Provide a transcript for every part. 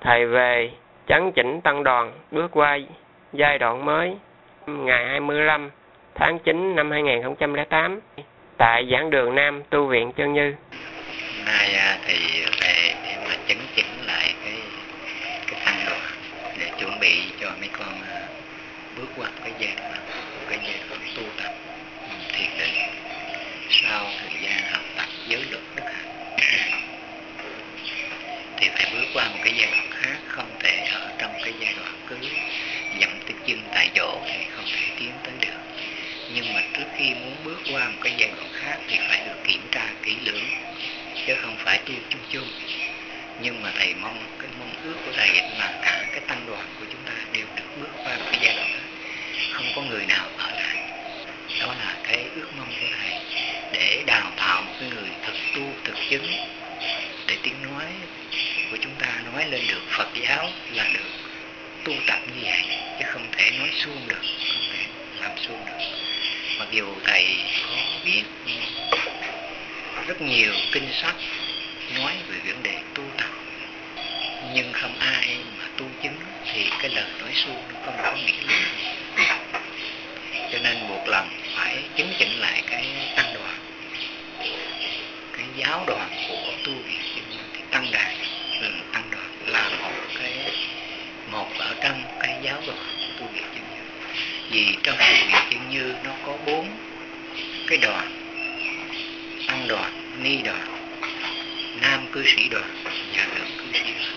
Thầy về chấn chỉnh tăng đoàn bước qua giai đoạn mới ngày 25 tháng 9 năm 2008 tại giảng đường Nam tu viện Chân Như. Nay thì về để mà chấn chỉnh lại cái tăng đoàn để chuẩn bị cho mấy con bước qua cái giai đoạn tu tập thiền định sau thời gian học tập giới luật đức hạnh. Thì phải bước qua một cái giai đoạn khác, không thể ở trong cái giai đoạn cứ dậm tới chân tại chỗ thì không thể tiến tới được. Nhưng mà trước khi muốn bước qua một cái giai đoạn khác thì phải được kiểm tra kỹ lưỡng, chứ không phải tu chung chung. Nhưng mà thầy mong, cái mong ước của thầy là cả cái tăng đoàn của chúng ta đều được bước qua một cái giai đoạn đó, không có người nào ở lại. Đó là cái ước mong của thầy, để đào tạo một cái người thực tu, thực chứng, để tiếng nói của chúng ta nói lên được Phật giáo là được tu tập như vậy, chứ không thể nói suông được, không thể làm suông được. Mặc dù thầy có biết rất nhiều kinh sách nói về vấn đề tu tập, nhưng không ai mà tu chứng thì cái lời nói suông nó không có nghĩa lý. Cho nên buộc lòng phải chấn chỉnh lại cái tăng đoàn, cái giáo đoàn của tu viện Chân Như. Thì tăng đoàn là một ở trong cái giáo đoàn của tu viện Chân Như. Vì trong tu viện Chân Như nó có 4 cái đoàn: tăng đoàn, ni đoàn, nam cư sĩ đoàn và nữ cư sĩ đoàn.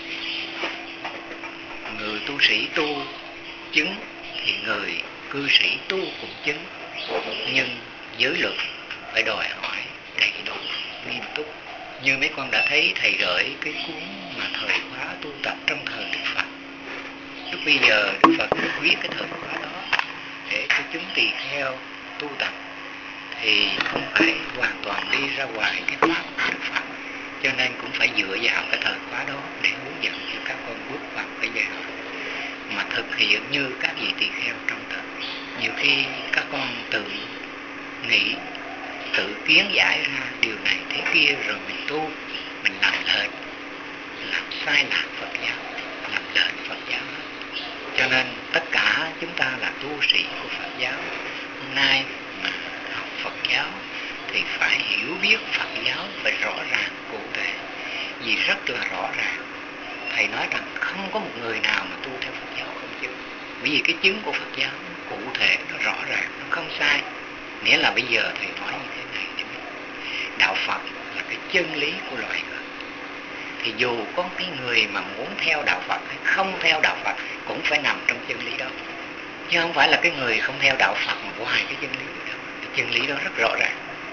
Người tu sĩ tu chứng thì người cư sĩ tu cũng chứng, nhưng giới luật phải đòi hỏi đầy đủ, nghiêm túc. Như mấy con đã thấy thầy gửi cái cuốn mà thời khóa tu tập trong thời Đức Phật. Lúc bây giờ Đức Phật viết cái thời khóa đó để cho chúng tỳ kheo tu tập, thì không phải hoàn toàn đi ra ngoài cái pháp của Đức Phật, cho nên cũng phải dựa vào cái thời khóa đó để hướng dẫn cho các con bước vào cái giai đoạn mà thực hiện như các vị tỳ kheo trong đời. Nhiều khi các con tự nghĩ, tự kiến giải ra điều này thế kia rồi mình tu, mình làm lệch, làm sai lạc Phật giáo, làm lệch Phật giáo hết. Cho nên tất cả chúng ta là tu sĩ của Phật giáo, hôm nay mà học Phật giáo thì phải hiểu biết Phật giáo phải rõ ràng cụ thể. Vì rất là rõ ràng, thầy nói rằng không có một người nào mà tu theo Phật giáo không chứng. Bởi vì cái chứng của Phật giáo nó cụ thể, nó rõ ràng, nó không sai. Nghĩa là bây giờ thầy nói như thế này, đạo Phật là cái chân lý của loài người. Thì dù có cái người mà muốn theo đạo Phật hay không theo đạo Phật cũng phải nằm trong chân lý đó, chứ không phải là cái người không theo đạo Phật mà ngoài cái chân lý đó. Cái chân lý đó rất rõ ràng.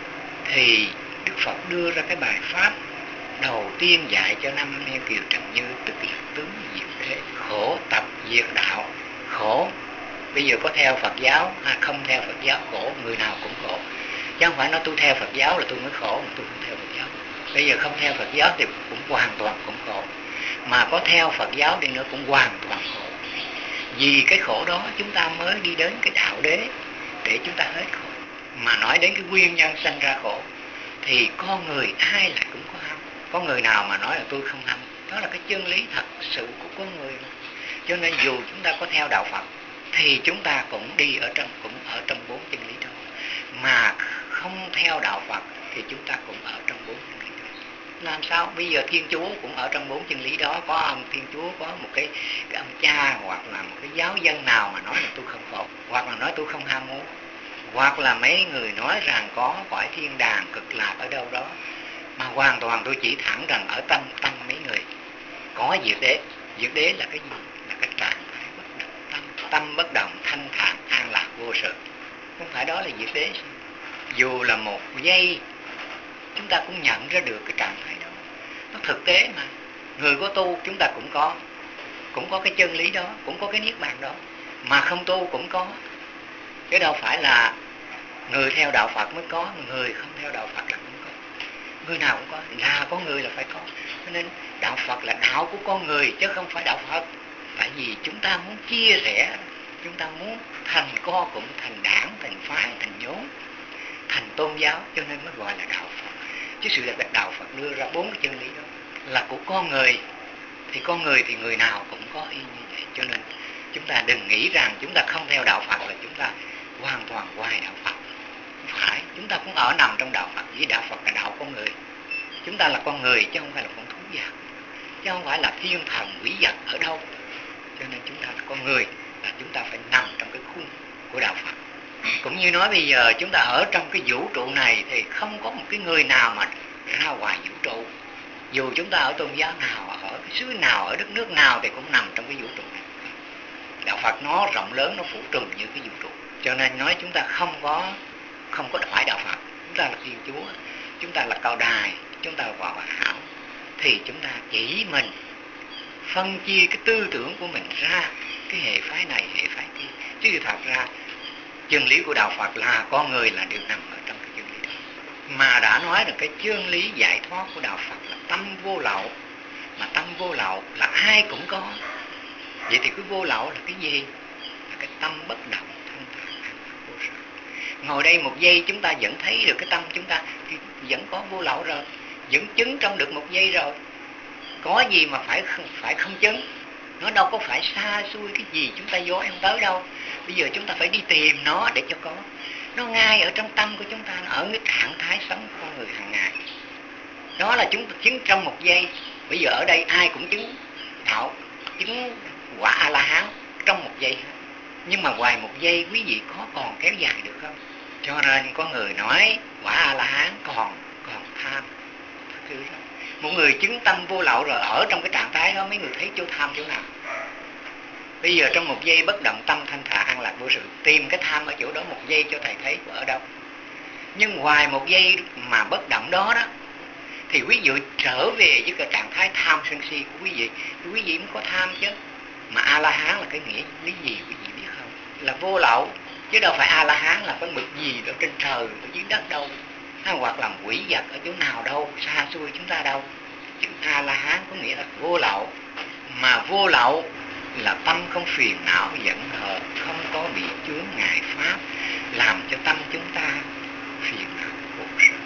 Thì Đức Phật đưa ra cái bài pháp đầu tiên dạy cho năm Niên Kiều Trần Như, tức là tướng diệt thế, khổ tập diệt đạo. Khổ bây giờ có theo Phật giáo hay không theo Phật giáo, khổ người nào cũng khổ, chứ không phải nói tôi theo Phật giáo là tôi mới khổ, mà tôi không theo Phật giáo. Bây giờ không theo Phật giáo thì cũng hoàn toàn cũng khổ, mà có theo Phật giáo đi nữa cũng hoàn toàn khổ. Vì cái khổ đó chúng ta mới đi đến cái đạo đế để chúng ta hết khổ. Mà nói đến cái nguyên nhân sanh ra khổ thì con người ai lại cũng có ham. Có người nào mà nói là tôi không ham? Đó là cái chân lý thật sự của con người mà. Cho nên dù chúng ta có theo đạo Phật thì chúng ta cũng đi ở trong 4 chân lý đó. Mà không theo đạo Phật thì chúng ta cũng ở trong 4 chân lý đó. Làm sao? Bây giờ Thiên Chúa cũng ở trong 4 chân lý đó. Có ông Thiên Chúa, có một cái ông cha hoặc là một cái giáo dân nào mà nói là tôi không khổ, hoặc là nói tôi không ham muốn, hoặc là mấy người nói rằng có cõi thiên đàng cực lạc ở đâu đó, mà hoàn toàn tôi chỉ thẳng rằng ở tâm mấy người có diệt đế. Diệt đế là cái gì? Là cái trạng thái bất động, tâm bất động, thanh thản, an lạc, vô sự. Không phải đó là diệt đế. Dù là một giây chúng ta cũng nhận ra được cái trạng thái đó. Nó thực tế mà. Người có tu chúng ta cũng có cái chân lý đó, cũng có cái niết bàn đó. Mà không tu cũng có. Chứ đâu phải là người theo đạo Phật mới có, mà người không theo đạo Phật là không có. Người nào cũng có, là có người là phải có. Cho nên đạo Phật là đạo của con người chứ không phải đạo Phật. Tại vì chúng ta muốn chia sẻ, chúng ta muốn thành co cũng, thành đảng, thành phái, thành nhóm, thành tôn giáo, cho nên mới gọi là đạo Phật. Chứ sự thật là đạo Phật đưa ra 4 cái chân lý đó là của con người, Thì con người thì người nào cũng có y như vậy. Cho nên chúng ta đừng nghĩ rằng chúng ta không theo đạo Phật là chúng ta hoàn toàn ngoài đạo Phật. Không phải, chúng ta cũng ở nằm trong đạo Phật, vì đạo Phật là đạo con người. Chúng ta là con người chứ không phải là con thú vật, chứ không phải là thiên thần quỷ vật ở đâu. Cho nên chúng ta là con người, và chúng ta phải nằm trong cái khung của đạo Phật. Cũng như nói bây giờ chúng ta ở trong cái vũ trụ này thì không có một cái người nào mà ra ngoài vũ trụ. Dù chúng ta ở tôn giáo nào, ở cái xứ nào, ở đất nước nào thì cũng nằm trong cái vũ trụ này. Đạo Phật nó rộng lớn, nó phủ trùm như cái vũ trụ. Cho nên nói chúng ta không có phải đạo Phật. Chúng ta là Thiên Chúa, chúng ta là Cao Đài, chúng ta là Hòa Hảo. Thì chúng ta chỉ mình phân chia cái tư tưởng của mình ra cái hệ phái này, hệ phái kia. Chứ thật ra chân lý của đạo Phật là con người là đều nằm ở trong cái chân lý đó. Mà đã nói được cái chân lý giải thoát của đạo Phật là tâm vô lậu. Mà tâm vô lậu là ai cũng có. Vậy thì cái vô lậu là cái gì? Là cái tâm bất động, thanh thản, vô sở. Ngồi đây một giây chúng ta vẫn thấy được cái tâm chúng ta thì vẫn có vô lậu rồi, vẫn chứng trong được một giây rồi. Có gì mà phải không chứng? Nó đâu có phải xa xôi cái gì chúng ta vô em tới đâu. Bây giờ chúng ta phải đi tìm nó để cho có. Nó ngay ở trong tâm của chúng ta, nó ở cái trạng thái sống của con người hàng ngày. Đó là chúng ta chứng trong một giây. Bây giờ ở đây ai cũng chứng đạo, chứng quả A-la-hán trong một giây. Nhưng mà ngoài một giây quý vị có còn kéo dài được không? Cho nên có người nói quả A-la-hán còn tham. Một người chứng tâm vô lậu rồi ở trong cái trạng thái đó, mấy người thấy chỗ tham chỗ nào? Bây giờ trong một giây bất động tâm thanh thản an lạc vô sự, tìm cái tham ở chỗ đó một giây cho thầy thấy ở đâu. Nhưng ngoài một giây mà bất động đó đó, thì quý vị trở về với cái trạng thái tham sân si của quý vị, thì quý vị mới có tham chứ. Mà A-la-hán là cái nghĩa lý gì quý vị biết không? Là vô lậu, chứ đâu phải A-la-hán là cái bực gì ở trên trời, ở dưới đất đâu, hoặc là quỷ vật ở chỗ nào đâu, xa xôi chúng ta đâu. Chữ A-la-hán có nghĩa là vô lậu. Mà vô lậu là tâm không phiền não giận hờn, không có bị chướng ngại pháp, làm cho tâm chúng ta phiền não khổ sở.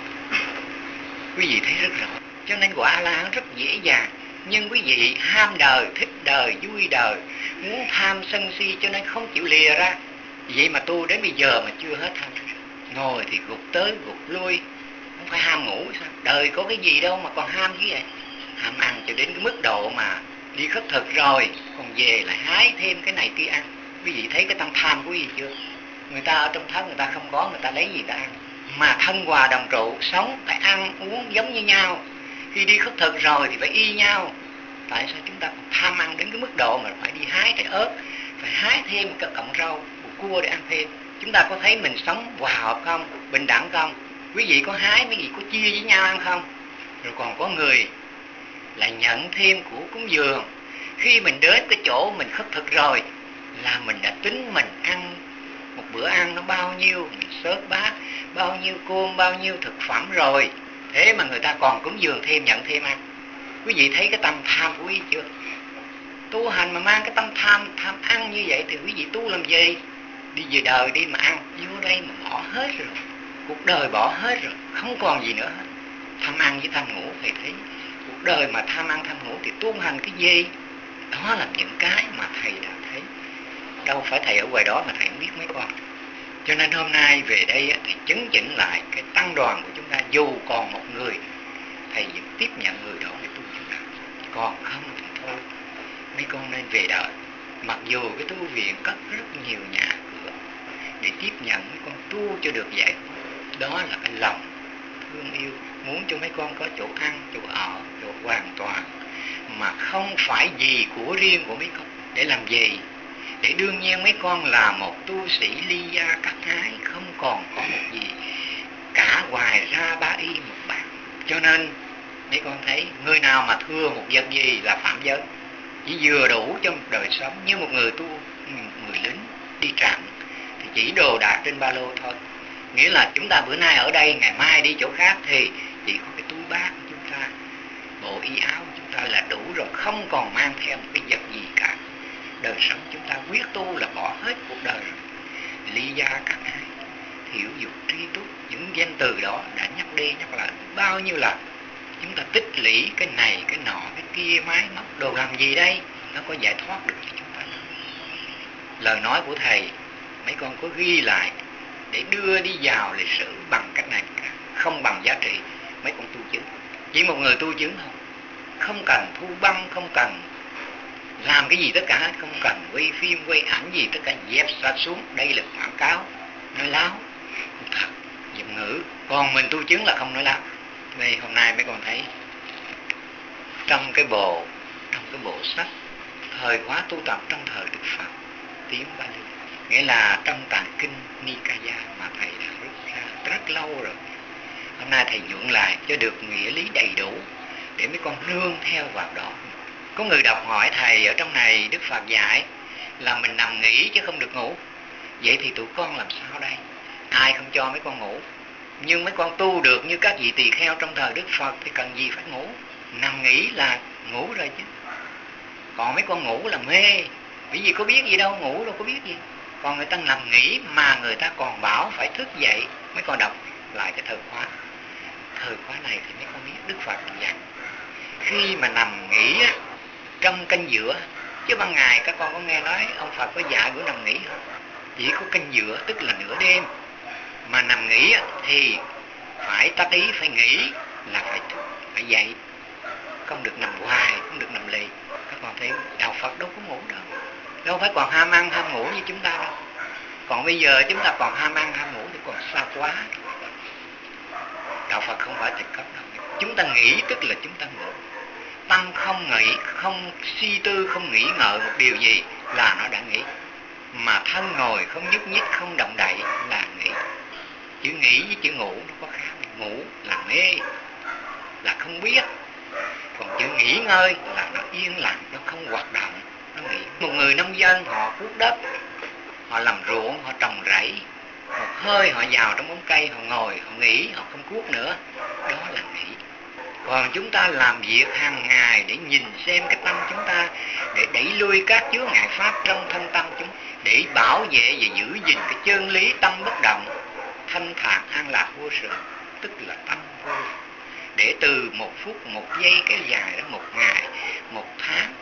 Quý vị thấy rất rõ. Cho nên quả A-la-hán rất dễ dàng. Nhưng quý vị ham đời, thích đời, vui đời, muốn tham sân si cho nên không chịu lìa ra. Vậy mà tu đến bây giờ mà chưa hết tham. Ngồi thì gục tới gục lui. Không phải ham ngủ sao? Đời có cái gì đâu mà còn ham chứ vậy? Ham ăn cho đến cái mức độ mà đi khất thực rồi còn về lại hái thêm cái này kia ăn. Quý vị thấy cái tâm tham của quý vị chưa? Người ta ở trong thất người ta không có, người ta lấy gì ta ăn? Mà thân hòa đồng trụ, sống phải ăn uống giống như nhau. Khi đi khất thực rồi thì phải y nhau. Tại sao chúng ta còn tham ăn đến cái mức độ mà phải đi hái trái ớt, phải hái thêm cái cọng rau, củ cua để ăn thêm? Chúng ta có thấy mình sống hòa hợp không? Bình đẳng không? Quý vị có hái, quý vị có chia với nhau ăn không? Rồi còn có người là nhận thêm của cúng dường. Khi mình đến cái chỗ mình khất thực rồi là mình đã tính mình ăn một bữa ăn nó bao nhiêu, mình xớt bát bao nhiêu cơm, bao nhiêu thực phẩm rồi. Thế mà người ta còn cúng dường thêm, nhận thêm ăn. Quý vị thấy cái tâm tham của quý vị chưa? Tu hành mà mang cái tâm tham ăn như vậy thì quý vị tu làm gì? Đi về đời đi mà ăn, vô đây mà bỏ hết rồi. Cuộc đời bỏ hết rồi, không còn gì nữa hết. Tham ăn với tham ngủ thầy thấy cuộc đời mà tham ăn tham ngủ thì tu hành cái gì? Đó là những cái mà thầy đã thấy. Đâu phải thầy ở ngoài đó mà thầy không biết mấy con. Cho nên hôm nay về đây thì chấn chỉnh lại cái tăng đoàn của chúng ta. Dù còn một người, thầy vẫn tiếp nhận người đó để tu chúng ta. Còn không thì thôi, mấy con nên về đời. Mặc dù cái tu viện có rất nhiều nhà cửa để tiếp nhận mấy con tu cho được giải thoát. Đó là cái lòng thương yêu, muốn cho mấy con có chỗ ăn, chỗ ở, chỗ hoàn toàn, mà không phải gì của riêng của mấy con. Để làm gì? Để đương nhiên mấy con là một tu sĩ ly gia cắt hái, không còn có một gì cả ngoài ra ba y một bạc. Cho nên mấy con thấy người nào mà thừa một vật gì là phạm giới, chỉ vừa đủ cho một đời sống. Như một người tu, người lính đi trận thì chỉ đồ đạc trên ba lô thôi. Nghĩa là chúng ta bữa nay ở đây, ngày mai đi chỗ khác thì chỉ có cái túi bát của chúng ta, bộ y áo của chúng ta là đủ rồi, không còn mang theo một cái vật gì cả. Đời sống chúng ta quyết tu là bỏ hết cuộc đời rồi. Ly gia cắt hái, thiểu dục tri túc, những danh từ đó đã nhắc đi nhắc lại bao nhiêu lần. chúng ta tích lũy cái này cái nọ cái kia máy móc đồ làm gì đây, nó có giải thoát được cho chúng ta. Lời nói của thầy mấy con có ghi lại để đưa đi vào lịch sử bằng cách này không bằng giá trị mấy con tu chứng. Chỉ một người tu chứng thôi, không cần thu băng, không cần làm cái gì tất cả, không cần quay phim quay ảnh gì tất cả, dẹp sạch xuống. Đây là quảng cáo nói láo thật, dùng ngữ. Còn mình tu chứng là không nói láo. Vì hôm nay mấy con thấy trong cái bộ sách thời khóa tu tập trong thời Đức Phật tiếng Bali, nghĩa là trong tạng kinh Nikaya mà thầy đã rút ra rất lâu rồi. Hôm nay thầy nhuận lại cho được nghĩa lý đầy đủ để mấy con nương theo vào đó. Có người đọc hỏi thầy, ở trong này Đức Phật dạy là mình nằm nghỉ chứ không được ngủ. Vậy thì tụi con làm sao đây? Ai không cho mấy con ngủ? Nhưng mấy con tu được như các vị tỳ kheo trong thời Đức Phật thì cần gì phải ngủ? Nằm nghỉ là ngủ rồi chứ. Còn mấy con ngủ là mê. Bởi vì có biết gì đâu, ngủ đâu có biết gì. Còn người ta nằm nghỉ mà người ta còn bảo phải thức dậy. Mấy con đọc lại cái thời khóa. Thời khóa này thì mấy con biết Đức Phật dạy khi mà nằm nghỉ á, trong canh giữa, chứ ban ngày các con có nghe nói ông Phật có dạy bữa nằm nghỉ không? Chỉ có canh giữa tức là nửa đêm. Mà nằm nghỉ á, thì phải tác ý, phải nghỉ là phải thức, phải dậy, không được nằm hoài, không được nằm lì. Các con thấy đạo Phật đâu có ngủ đâu, đâu phải còn ham ăn ham ngủ như chúng ta đâu. Còn bây giờ chúng ta còn ham ăn ham ngủ thì còn xa quá. Đạo Phật không phải tịch cấp đâu. Chúng ta nghĩ tức là chúng ta ngủ. Tâm không nghĩ, không suy tư, không nghĩ ngợi một điều gì là nó đã nghĩ. Mà thân ngồi không nhúc nhích, không động đậy là nghĩ. Chữ nghĩ với chữ ngủ nó có khác. Ngủ là mê, là không biết. Còn chữ nghỉ ngơi là nó yên lặng, nó không hoạt động, nó nghỉ. Một người nông dân họ cuốc đất, họ làm ruộng, họ trồng rẫy, một hơi họ vào trong bóng cây, họ ngồi, họ nghỉ, họ không cuốc nữa. Đó là nghỉ. Còn chúng ta làm việc hàng ngày để nhìn xem cái tâm chúng ta, để đẩy lui các chướng ngại pháp trong thân tâm chúng, để bảo vệ và giữ gìn cái chân lý tâm bất động, thanh thản an lạc vô sự, tức là tâm vô. Để từ 1 phút, 1 giây kéo dài đến 1 ngày, 1 tháng,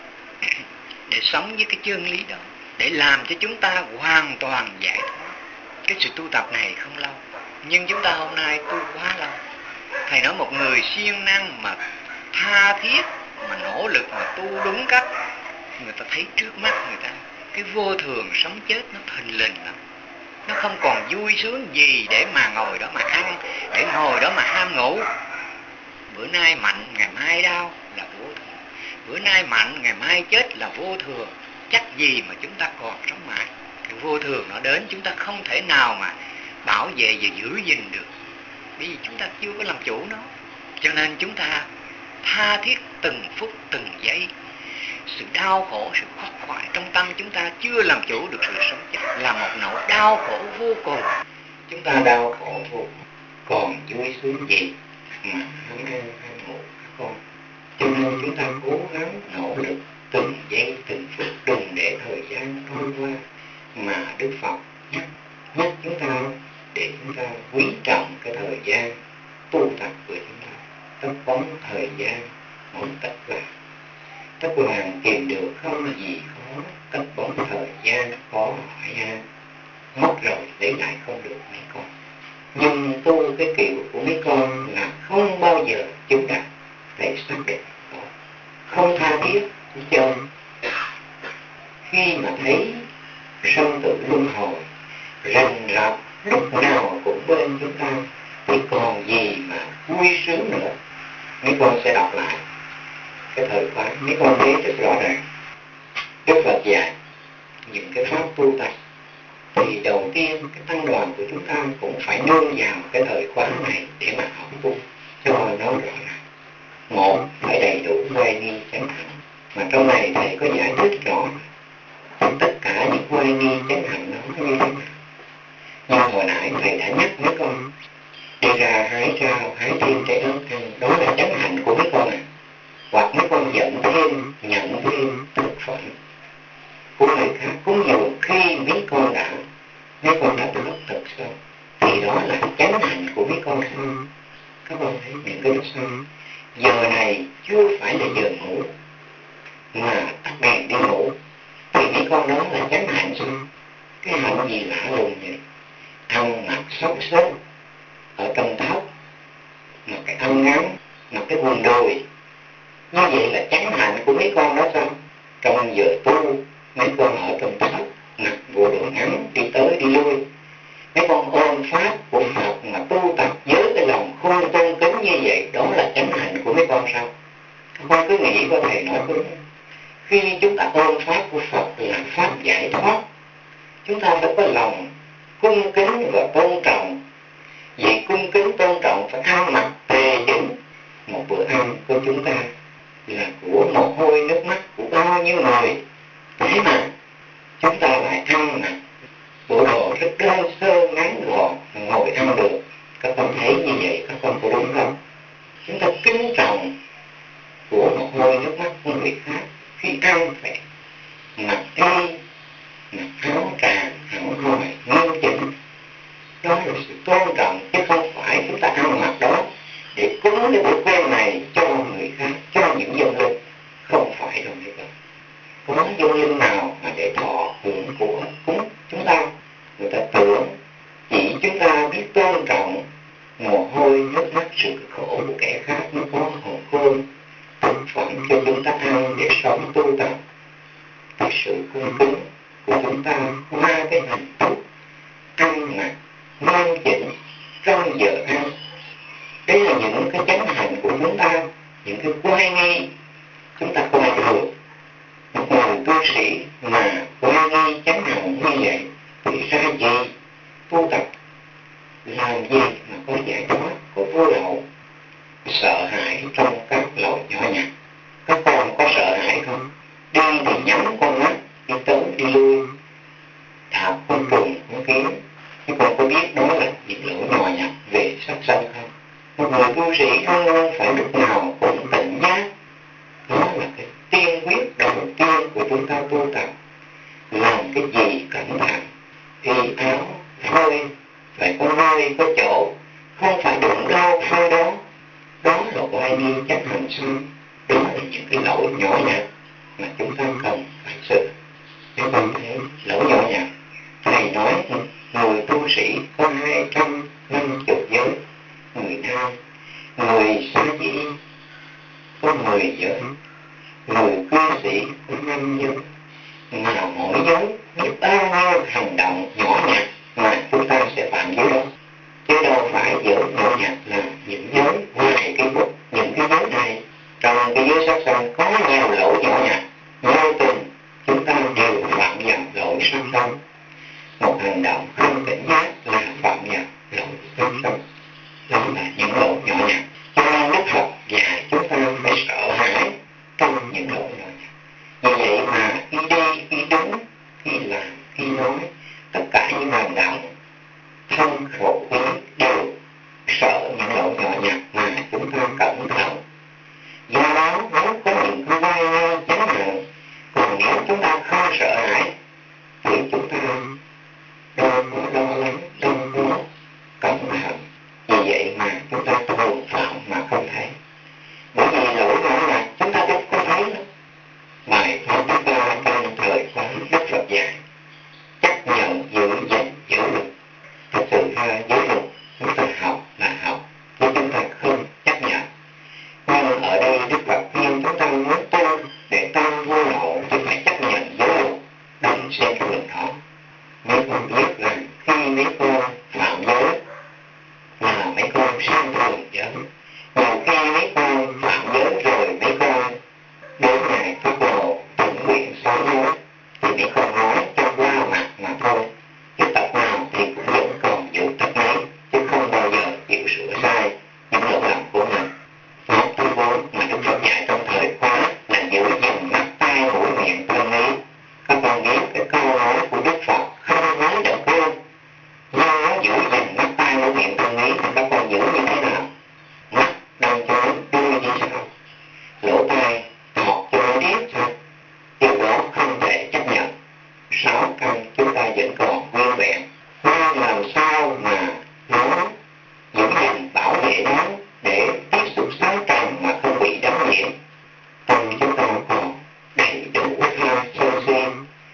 để sống với cái chân lý đó, để làm cho chúng ta hoàn toàn giải thoát. Cái sự tu tập này không lâu, nhưng chúng ta hôm nay tu quá lâu. Thầy nói một người siêng năng mà tha thiết, mà nỗ lực, mà tu đúng cách, người ta thấy trước mắt người ta cái vô thường sống chết nó thình lình lắm. Nó không còn vui sướng gì để mà ngồi đó mà ăn, để ngồi đó mà ham ngủ. Bữa nay mạnh, ngày mai đau là vô thường. Bữa nay mạnh, ngày mai chết là vô thường. Chắc gì mà chúng ta còn sống mãi. Cái vô thường nó đến chúng ta không thể nào mà bảo vệ và giữ gìn được, bởi vì chúng ta chưa có làm chủ nó. Cho nên chúng ta tha thiết từng phút từng giây. Sự đau khổ, sự khắc khoải trong tâm chúng ta chưa làm chủ được sự sống chết, là một nỗi đau khổ vô cùng. Chúng ta đau khổ vô cùng, còn vui sướng gì mà ham ăn ham ngủ các con. Cho nên chúng ta cố gắng nỗ lực từng giây từng phút, đừng để thời gian trôi qua. Mà Đức Phật nhắc chúng ta để chúng ta quý trọng cái thời gian tu tập của chúng ta. Tất bóng thời gian một tất vàng. Tất vàng tìm được không là gì khó, tất bóng thời gian khó hỏi an. Mất rồi lấy lại không được mấy con. Nhưng tu cái kiểu của mấy con là không bao giờ chúng ta phải xác định đó. Không tha thiết cho khi mà thấy sanh tử luân hồi rành rập lúc nào cũng bên chúng ta thì còn gì mà vui sướng nữa. Mấy con sẽ đọc lại cái thời khóa, mấy con thấy rất rõ ràng. Đức Phật dạy những cái pháp tu tập thì đầu tiên cái tăng đoàn của chúng ta cũng phải nương vào cái thời khóa này để mà học tu cho nó rõ ràng. Một, phải đầy đủ oai nghi chánh hạnh, mà trong này thầy có giải thích rõ tất cả những oai nghi chánh hạnh nó như thế nào. Nhưng hồi nãy thầy đã nhắc mấy con đi ra hái rau, hái thêm trái ớt ăn, đó là chánh hạnh của mấy con à. Hoặc mấy con nhận thêm thực phẩm của người khác, cúng dường khi mấy con đã được thực xong, thì đó là chánh hạnh của mấy con sao. Các con thấy những cái đó sao. giờ này chưa phải là giờ ngủ, mà tắt đèn đi ngủ, thì mấy con đó là chánh hạnh sao? Cái hạnh gì lạ lùng vậy? Ăn mặc xốc xếch ở trong thấp, mặc cái áo ngắn, mặc cái quần đùi, như vậy là chánh hạnh của mấy con đó sao? Trong giờ tu, mấy con ở trong thấp, mặc bộ đồ ngắn, đi tới đi lui. Mấy con ôm pháp của Phật mà tu tập với cái lòng khôn tôn kính như vậy, đó là chánh hạnh của mấy con sao? Các con cứ nghĩ có thầy nói đúng. Khi chúng ta ôm pháp của Phật là pháp giải thoát, chúng ta phải có lòng cung kính và tôn trọng. Vậy cung kính tôn trọng phải ăn mặc tề chỉnh. Một bữa ăn của chúng ta là của mồ hôi nước mắt của bao nhiêu người, thế mà chúng ta lại ăn mặc bộ đồ rất đơn sơ ngắn gọn ngồi ăn được. Các con thấy như vậy các con có đúng không? Chúng ta kính trọng của mồ hôi nước mắt của người khác. Khi ăn phải mặc y, mặc áo tràng hẳn hoi nghiêm chỉnh, đó là sự tôn trọng, chứ không phải chúng ta ăn mặc đó để cúng cái bữa cơm này cho người khác, cho những dân linh. Không phải đâu mấy con. Có dân linh nào mà để thọ hưởng của cúng chúng ta? Người ta tưởng chỉ chúng ta biết tôn trọng mồ hôi nước mắt sự khổ của kẻ khác mới có hồn khôn thực phẩm cho chúng ta ăn để sống tu tập. Thì sự cung kính của chúng ta qua cái hạnh phúc ăn mặc nghiêm chỉnh trong giờ ăn, đây là những cái chánh hạnh của chúng ta, những cái quay nghi chúng ta coi thường. Một người tu sĩ mà quay nghi chánh hạnh như vậy thì ra gì tu tập, làm gì mà có giải thoát, có vô lậu? Sợ hãi trong các lỗi nhỏ nhặt. Các con có sợ hãi không? Đi thì nhắm con mắt, đi tới đi lui, thả con trùng con kiến. Các con có biết đó là những lỗi nhỏ nhặt về sát sanh không? Một người tu sĩ luôn luôn phải lúc nào cũng tỉnh giác. Đó là cái tiên quyết đầu tiên của chúng ta tu tập. Làm cái gì cẩn thận, y áo phơi phải có nơi có chỗ, không phải đụng đâu phơi đó. Đó là quay nghi chánh hạnh sao? Đó là những cái lỗi nhỏ nhặt mà chúng ta cần phải sửa. Chúng ta thấy lỗi nhỏ nhặt. Thầy nói người tu sĩ có 250 giới, người nam, người sa di có 10 giới, người cư sĩ có 5 giới. Mà mỗi giới biết bao nhiêu hành động nhỏ nhặt mà chúng ta sẽ phạm giới đó. Chứ đâu phải giới nhỏ nhặt là những giới ngoài cái bút. Những cái giới này trong cái giới sát sanh có nhiều lỗi nhỏ nhặt, vô tình chúng ta đều phạm vào lỗi sát sanh. Một hành động không tỉnh giác là phạm vào lỗi sát sanh. Đó là những lỗi nhỏ nhặt. Cho nên Đức Phật dạy chúng ta phải sợ hãi trong những lỗi nhỏ nhặt. Vì vậy mà khi đi, khi đứng, khi làm, khi nói, tất cả những hành động thân khẩu ý đều sợ những lỗi nhỏ nhặt mà chúng ta cẩn thận. Do đó nếu có những cái vai ngay chánh nặng, còn nếu chúng ta không sợ hãi thì chúng ta đâu có lo lắng, đâu có cẩn thận. Vì vậy mà chúng ta thường phạm mà không thấy. Bởi vì lỗi nhỏ nhặt chúng ta đâu có thấy nữa. Bài pháp chúng ta trong thời khóa Đức Phật dạy chấp nhận giữ gìn giới luật. Thật sự ra giới luật chúng ta học là học, nhưng chúng ta không chấp nhận. Nhưng ở đây Đức Phật khuyên chúng ta muốn tu để tăng vô lậu thì phải chấp nhận giới luật, đừng xem thường nó. Mấy con biết rằng khi mấy con phạm giới là mấy con xem thường giới. Nhiều khi mấy con phạm giới rồi mấy con đến ngày Pháp Đồ thỉnh nguyện xóa giới thì mấy con nói cho qua mặt mà thôi. Cái tập nào thì cũng vẫn còn giữ tập ấy, chứ không bao giờ chịu sửa sai những lỗi lầm của mình. Pháp thứ 4 mà Đức Phật dạy trong thời khóa là giữ gìn mắt tai mũi miệng thân ý. Các con biết cái câu nói của Đức thức ăn thường xuyên,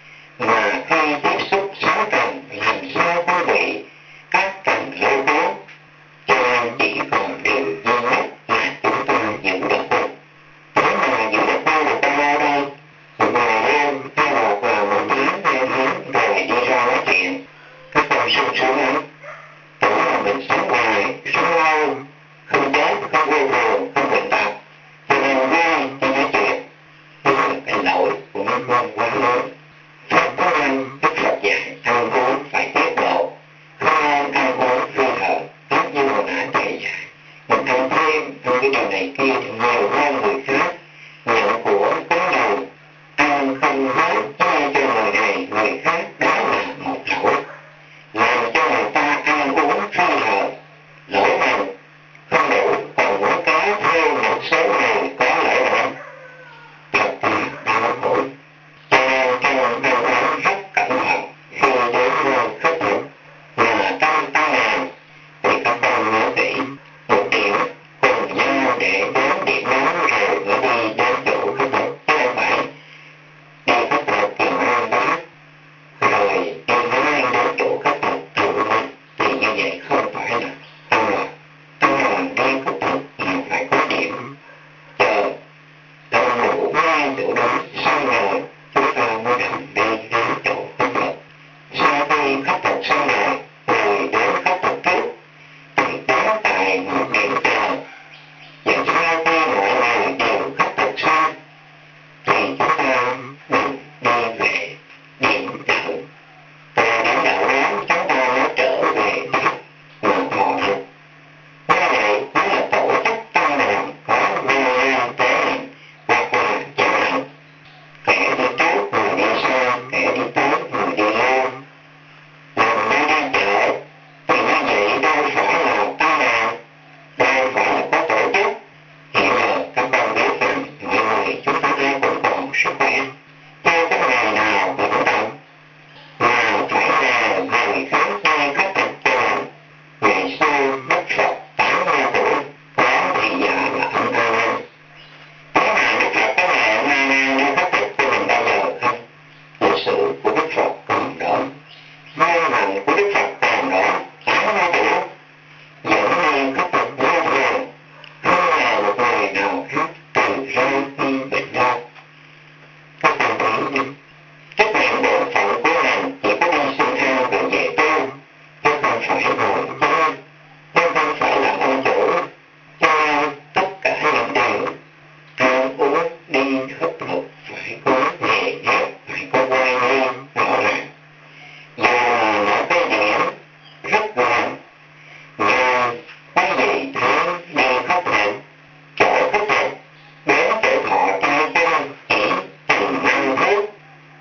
mà khi tiếp xúc sáu trần làm sao quý vị các trần lôi cuốn, cho nên chỉ còn điều duy nhất là chúng ta giữ được quân. Thế mà giữ được quân được bao lâu đây? Một ngày đêm hay một là một tháng hai tháng rồi đi ra nói chuyện. Các con sung sướng lắm. Tưởng là mình sống hoài, sống lâu, không chết, không vô thường, không bệnh tật. Cho nên vui khi nói chuyện. Nhưng mà cái lỗi của mấy con quá lớn. Phật có năm Đức Phật dạy ăn uống phải tiết độ, không nên ăn uống phi thời. Giống như hồi nãy thầy dạy, mình ăn thêm, ăn cái điều này kia thì nhiều hơn người khác, nhận của cúng dường, ăn không hết chia cho người này người khác, đó là một lỗi, làm cho người ta ăn uống phi thời. Lỗi này không đủ, còn muốn có thêm một số người có lỗi lầm, thật là đau khổ. Cho nên trong ăn uống rất cẩn thận khi đến nơi khất thực, mà trong ta làm thì các con nhớ kỹ một điểm, cùng nhau để đến điểm đó rồi mới đi đến chỗ khất thực, chứ không phải đi khất thực thì mang bát rồi đi ngay đến chỗ khất thực tự mình, thì như vậy không phải là tăng đoàn. Tăng đoàn đi khất thực mà phải có điểm, chờ đông đủ ngay chỗ đó, xong rồi chúng ta mới đồng đi đến chỗ khất thực. Sau khi khất thực xong rồi đến khất thực trước thì đứng tại một điểm chờ, và sau khi mọi người đều khất thực xong thì chúng ta được đi về điểm đậu. Từ điểm đậu đó chúng ta mới trở về đất mà thọ thực. Như vậy mới là tổ chức tăng đoàn có vô lan tế lành hoặc là chánh lành. Kẻ đi trước người đi sau, kẻ đi trước người đi lên. Lần đi ra chợ thì như vậy đâu phải là tăng đoàn, đâu phải là có tổ chức. Hiện giờ các con biết rằng mọi người chúng ta ai cũng còn sức khỏe, chưa có ngày nào bệnh tật, mà phải nhờ người khác đi khất thực cho mình. Ngày xưa Đức Phật 80 tuổi, có thị giả là ông A Nan. Thế mà Đức Phật có mời ông A Nan đi khất thực cho mình bao giờ không? Lịch sử của Đức Phật còn đó, duyên hạnh của Đức Phật còn đó, 80 tuổi vẫn đi khất thực vô thường, không ngờ một người nào khác từ rơi đi bệnh đau. Các con thấy đi, trách nhiệm bổn phận của ngài chỉ có đi xin ăn rồi về tu, chứ không phải ngồi chơi, chứ không phải là ông chủ. Cho nên tất cả những điều ăn uống đi khất thực phải có nề nếp, phải có quan nghiêm rõ ràng. Dù là một cái điểm rất gần, nhưng quý vị thấy đi khất thực, chỗ khất thực đến chỗ thọ trai chân chỉ chừng 5 phút,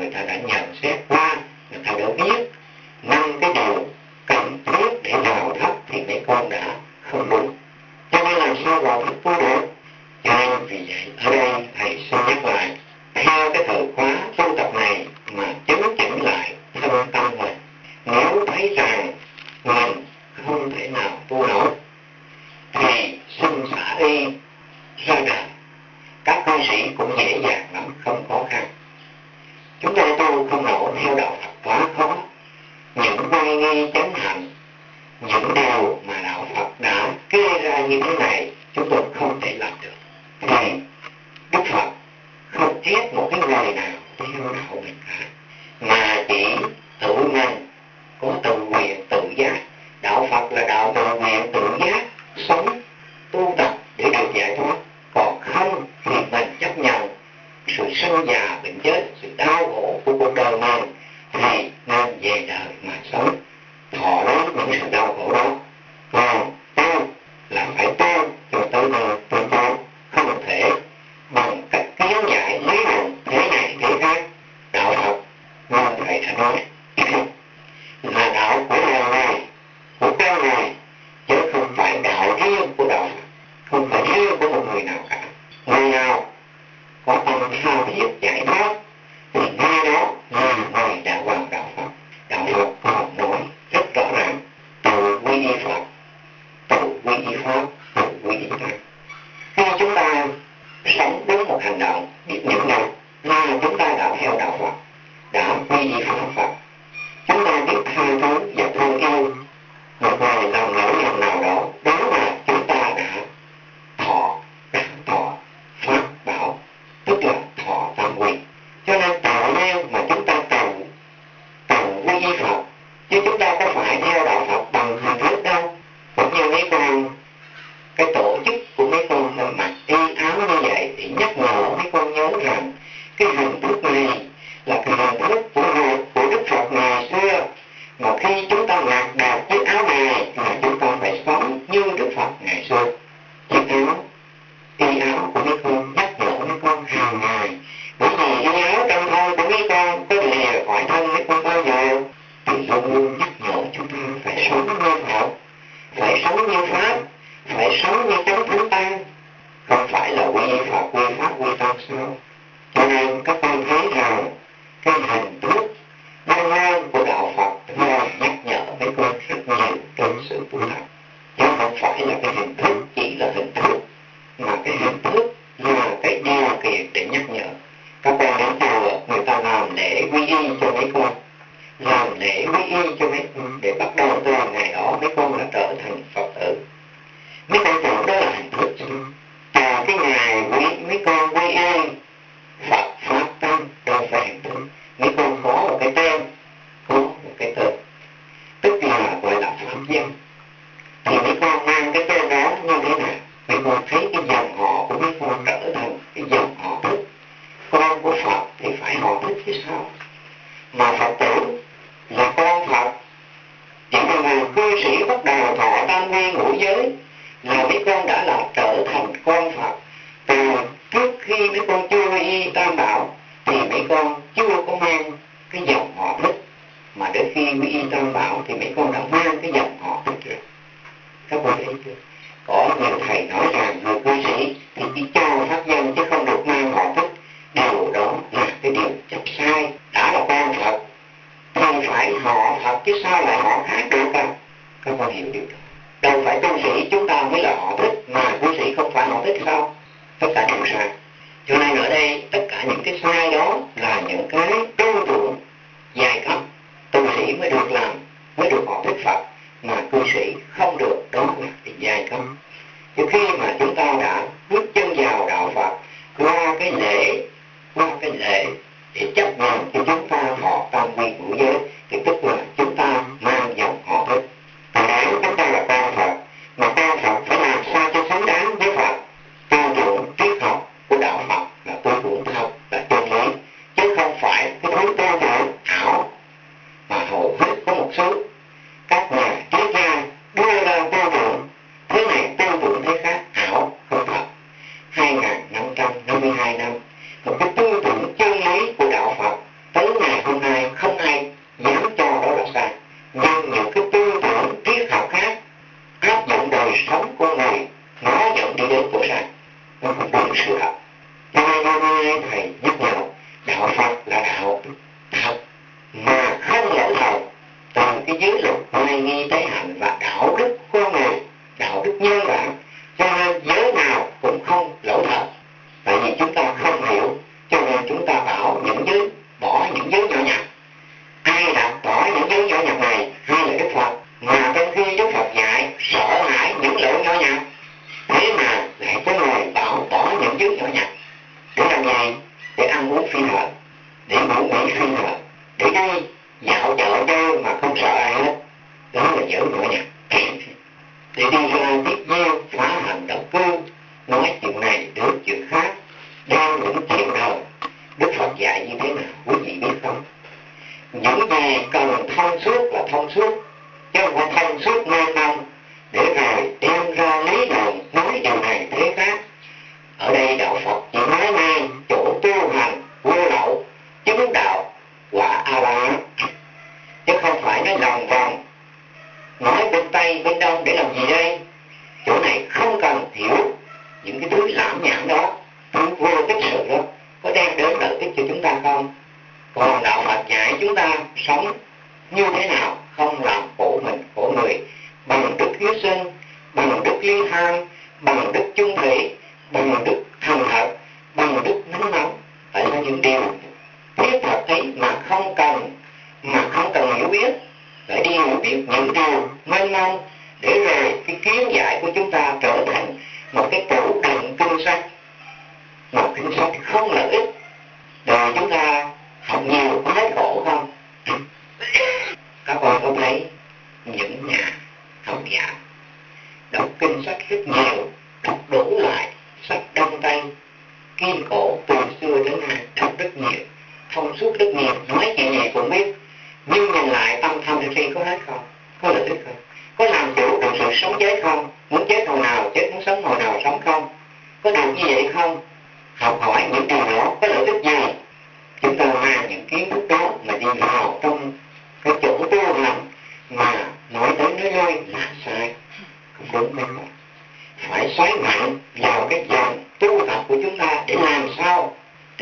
người ta đã nhận xét qua, người ta đã biết 5 cái điều cần thiết để vào thất thì mấy con đã không đúng. Cho nên làm sao vào thất tu được? Cho nên vì vậy ở đây thầy xin nhắc lại, theo cái thời khóa tu tập này mà chấn chỉnh lại thân tâm mình. Nếu thấy rằng mình không thể nào tu nổi thì xin xả y ra đời. Các cư sĩ cũng dễ dàng lắm, không khó khăn. Chúng ta tu không nổi theo đạo Phật quá khó. Những oai nghi chánh hạnh, những điều mà đạo Phật đã kê ra như thế này chúng tôi không thể làm được. Thì Đức Phật không ép một cái người nào theo đạo mình cả, mà chỉ tự mình có tự quyền tự giác. Đạo Phật là đạo tự quyền tự giác, sống tu tập để được giải thoát. Còn không thì mình chấp nhận sự sinh già bệnh chết, sự đau khổ của cuộc đời mình thì nên về đời mà sống, thọ lấy những sự đau khổ đó. Còn tu là phải tu cho tới nơi tới chốn, không thể bằng cách kiến giải lý luận thế này thế khác. Đạo Phật như thầy đã nói là đạo của loài người, của con người, chứ không phải đạo riêng của đạo Phật, không phải riêng của một người nào cả. Người nào có tâm tha thiết giải thoát thì ngay đó là người đã vào đạo Phật. Đạo Phật còn nói rất rõ ràng: tự quy y Phật, tự quy y Pháp, tự quy y Tăng. Khi chúng ta sống đúng một hành động biết những này là chúng ta đã theo đạo Phật, đã quy y Pháp Phật. Chúng ta biết tha thứ và thương yêu một người làm lỗi lầm nào đó, đó là chúng ta đã thọ Pháp bảo, tức là thọ tam quy. Cho nên tạo nên mà chúng ta tự quy y Phật, chứ chúng ta có phải theo đạo Phật bằng hình thức đâu. Cũng như mấy con, cái tổ chức của mấy con mặc y áo như vậy thì nhắc nhở mấy con nhớ rằng cái hình thức này là cái hình thức của Đức Phật ngày xưa. Mà khi chúng ta mặc đạt chiếc áo này là chúng ta phải sống như Đức Phật ngày xưa. Chiếc áo, y áo của mấy con nhắc nhở mấy con hàng ngày. Bởi vì y áo trong thân của mấy con có lìa khỏi thân mấy con bao giờ, thì luôn luôn nhắc nhở chúng ta phải sống như Phật, phải sống như Pháp, phải sống như chánh Thánh Tăng, không phải là quy Phật, quy Pháp, quy Tăng sao. Cho nên các con thấy rằng cái hình thức văn ngôn của đạo Phật là nhắc nhở mấy con rất nhiều trong sự tu tập, chứ không phải là cái hình thức chỉ là hình thức, mà cái hình thức là cái điều kiện để nhắc nhở. Các con đến chùa, người ta làm lễ quy y cho mấy con, làm lễ quy y cho mấy con, để bắt đầu từ ngày đó mấy con là trở thành Phật tử. Mấy con tưởng đó là hình thức, từ cái ngày mấy con quy y Phật Pháp Tăng đâu phải hình thức. Mấy con có một cái tên, tức là gọi là Pháp danh. Thì mấy con mang cái tên đó như thế nào? Mấy con thấy cái dòng họ của mấy con trở thành cái dòng họ thức. Con của Phật thì phải họ thức chứ sao? Mà Phật tử là con Phật, chỉ là người cư sĩ bắt đầu thọ tam quy ngũ giới là mấy con đã là trở thành con Phật. Từ trước khi mấy con chưa quy y Tam Bảo thì mấy con chưa có mang cái dòng họ thức, mà đến khi quy y Tam Bảo thì mấy con đã mang cái dòng họ thức rồi. Các con thấy chưa? Có nhiều thầy nói rằng người cư sĩ thì chỉ cho pháp danh chứ không được mang họ thức. Điều đó là cái điều chấp sai. Đã là con Phật thì phải họ Phật chứ sao lại họ khác được à? Các con hiểu điều đó. Đâu phải tu sĩ chúng ta mới là họ thích, mà cư sĩ không phải họ thích sao? Tất cả đều sai. Cho nên ở đây tất cả những cái sai đó là những cái tư tưởng giai cấp. Tu sĩ mới được làm, mới được họ thích Phật, mà cư sĩ không được, đó là cái giai cấp. Chứ khi mà chúng ta đã bước chân vào đạo Phật qua cái lễ để chấp nhận cho chúng ta họ tam quy ngũ giới, thì tức là chúng ta mang dòng họ thức. Từ đó chúng ta là con Phật, mà con Phật phải làm sao cho xứng đáng với Phật. Tư tưởng triết học của đạo Phật là tư tưởng thật, là chân lý, chứ không phải cái thứ tư tưởng ảo mà hầu hết có một số các nhà triết gia đưa ra giới luật, hoài nghi tế hạnh và đạo đức con người, đạo đức nhân bản, cho nên giới nào cũng không lỗi thật. Tại vì chúng ta không hiểu, cho nên chúng ta bảo những giới, bỏ những giới nhỏ nhặt. Ai đã bỏ những giới nhỏ nhặt này? Hay là Đức Phật? Mà trong khi Đức Phật dạy sợ hãi những lỗi nhỏ nhặt, thế mà lại có người bảo bỏ những giới nhỏ nhặt. Để làm gì? Để ăn uống phi thời, để ngủ nghỉ phi thời, để đi dạo chợ chơi mà không sợ ai hết. Đó là giới nhỏ nhặt. Để đi ra tiếp gieo, phá hành động cư, nói chuyện này được chuyện khác, đem những chuyện đời. Đức Phật dạy như thế nào quý vị biết không? Những gì cần thông suốt là thông suốt, chứ không phải thông suốt mênh mông để rồi đem ra lý luận nói điều này thế khác. Ở đây đạo Phật chỉ nói ngay chỗ tu hành vô lậu chứng đạo quả A La Hán, chứ không phải nói lòng vòng nói bên Tây bên Đông để làm gì đây. Chỗ này không cần hiểu những cái thứ lãm nhảm đó, thứ vô tích sự đó có đem đến lợi ích cho chúng ta không. Còn đạo Phật dạy chúng ta sống như thế nào không làm khổ mình khổ người, bằng đức hiếu sinh, bằng đức ly tham, bằng đức chung thủy, bằng đức thành thật, bằng đức nắng nóng. Tại sao những điều thiết thật ấy mà không cần hiểu biết, lại đi hiểu biết những điều mênh mông, để rồi cái kiến giải của chúng ta trở thành một cái tủ đựng kinh sách, một kinh sách không lợi ích. Đời chúng ta học nhiều có hết khổ không? Các con có thấy những nhà học giả đọc kinh sách rất nhiều, đọc đủ loại sách Đông Tây Kim Cổ từ xưa đến nay, đọc rất nhiều, thông suốt rất nhiều, nói chuyện gì cũng biết. Nhưng nhìn lại tâm tham sân si có hết không? Có lợi ích không? Có làm chủ được sự sống chết không? Muốn chết hồi nào chết, muốn sống hồi nào sống không? Có được như vậy không? Học hỏi những điều đó có lợi ích gì? Chúng ta mang những kiến thức đó mà đi vào trong cái chỗ tu hành mà nói tới nói lui là sai, không đúng mấy con. Phải xoáy mạnh vào cái dòng tu tập của chúng ta để làm sao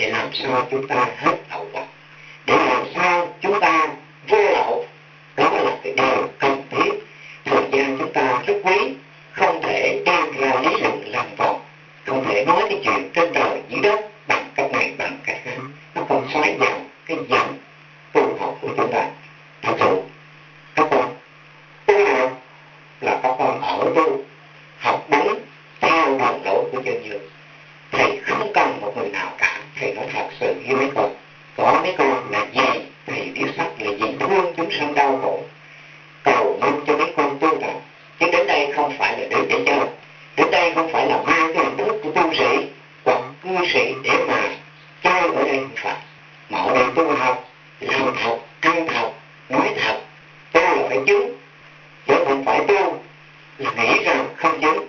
chúng ta hết lậu hoặc, để làm sao chúng ta vô lậu. Đó là cái điều cần thiết. Thời gian chúng ta rất quý, không thể đem ra lý luận làm vòng, không thể nói cái chuyện trên trời dưới đất bằng cách này bằng cách khác. Nó không xoáy vào cái dòng tu học của chúng ta. Thật sự các con tu học là các con ở tu, học đúng theo đường lối của chân như. Thầy không cần một người nào cả. Thầy nói thật sự với mấy con, có mấy con là gì thầy biết sách là gì, thương chúng sanh đau khổ, cầu mong cho mấy con tu tập. Chứ đến đây không phải là để chơi, đến đây không phải là mang cái hình thức của tu sĩ hoặc cư sĩ để mà chơi ở đây, không phải. Mà ở đây tu học, làm thật, ăn thật, nói thật. Tu là phải chứng, chứ không phải tu là nghĩ rằng không chứng.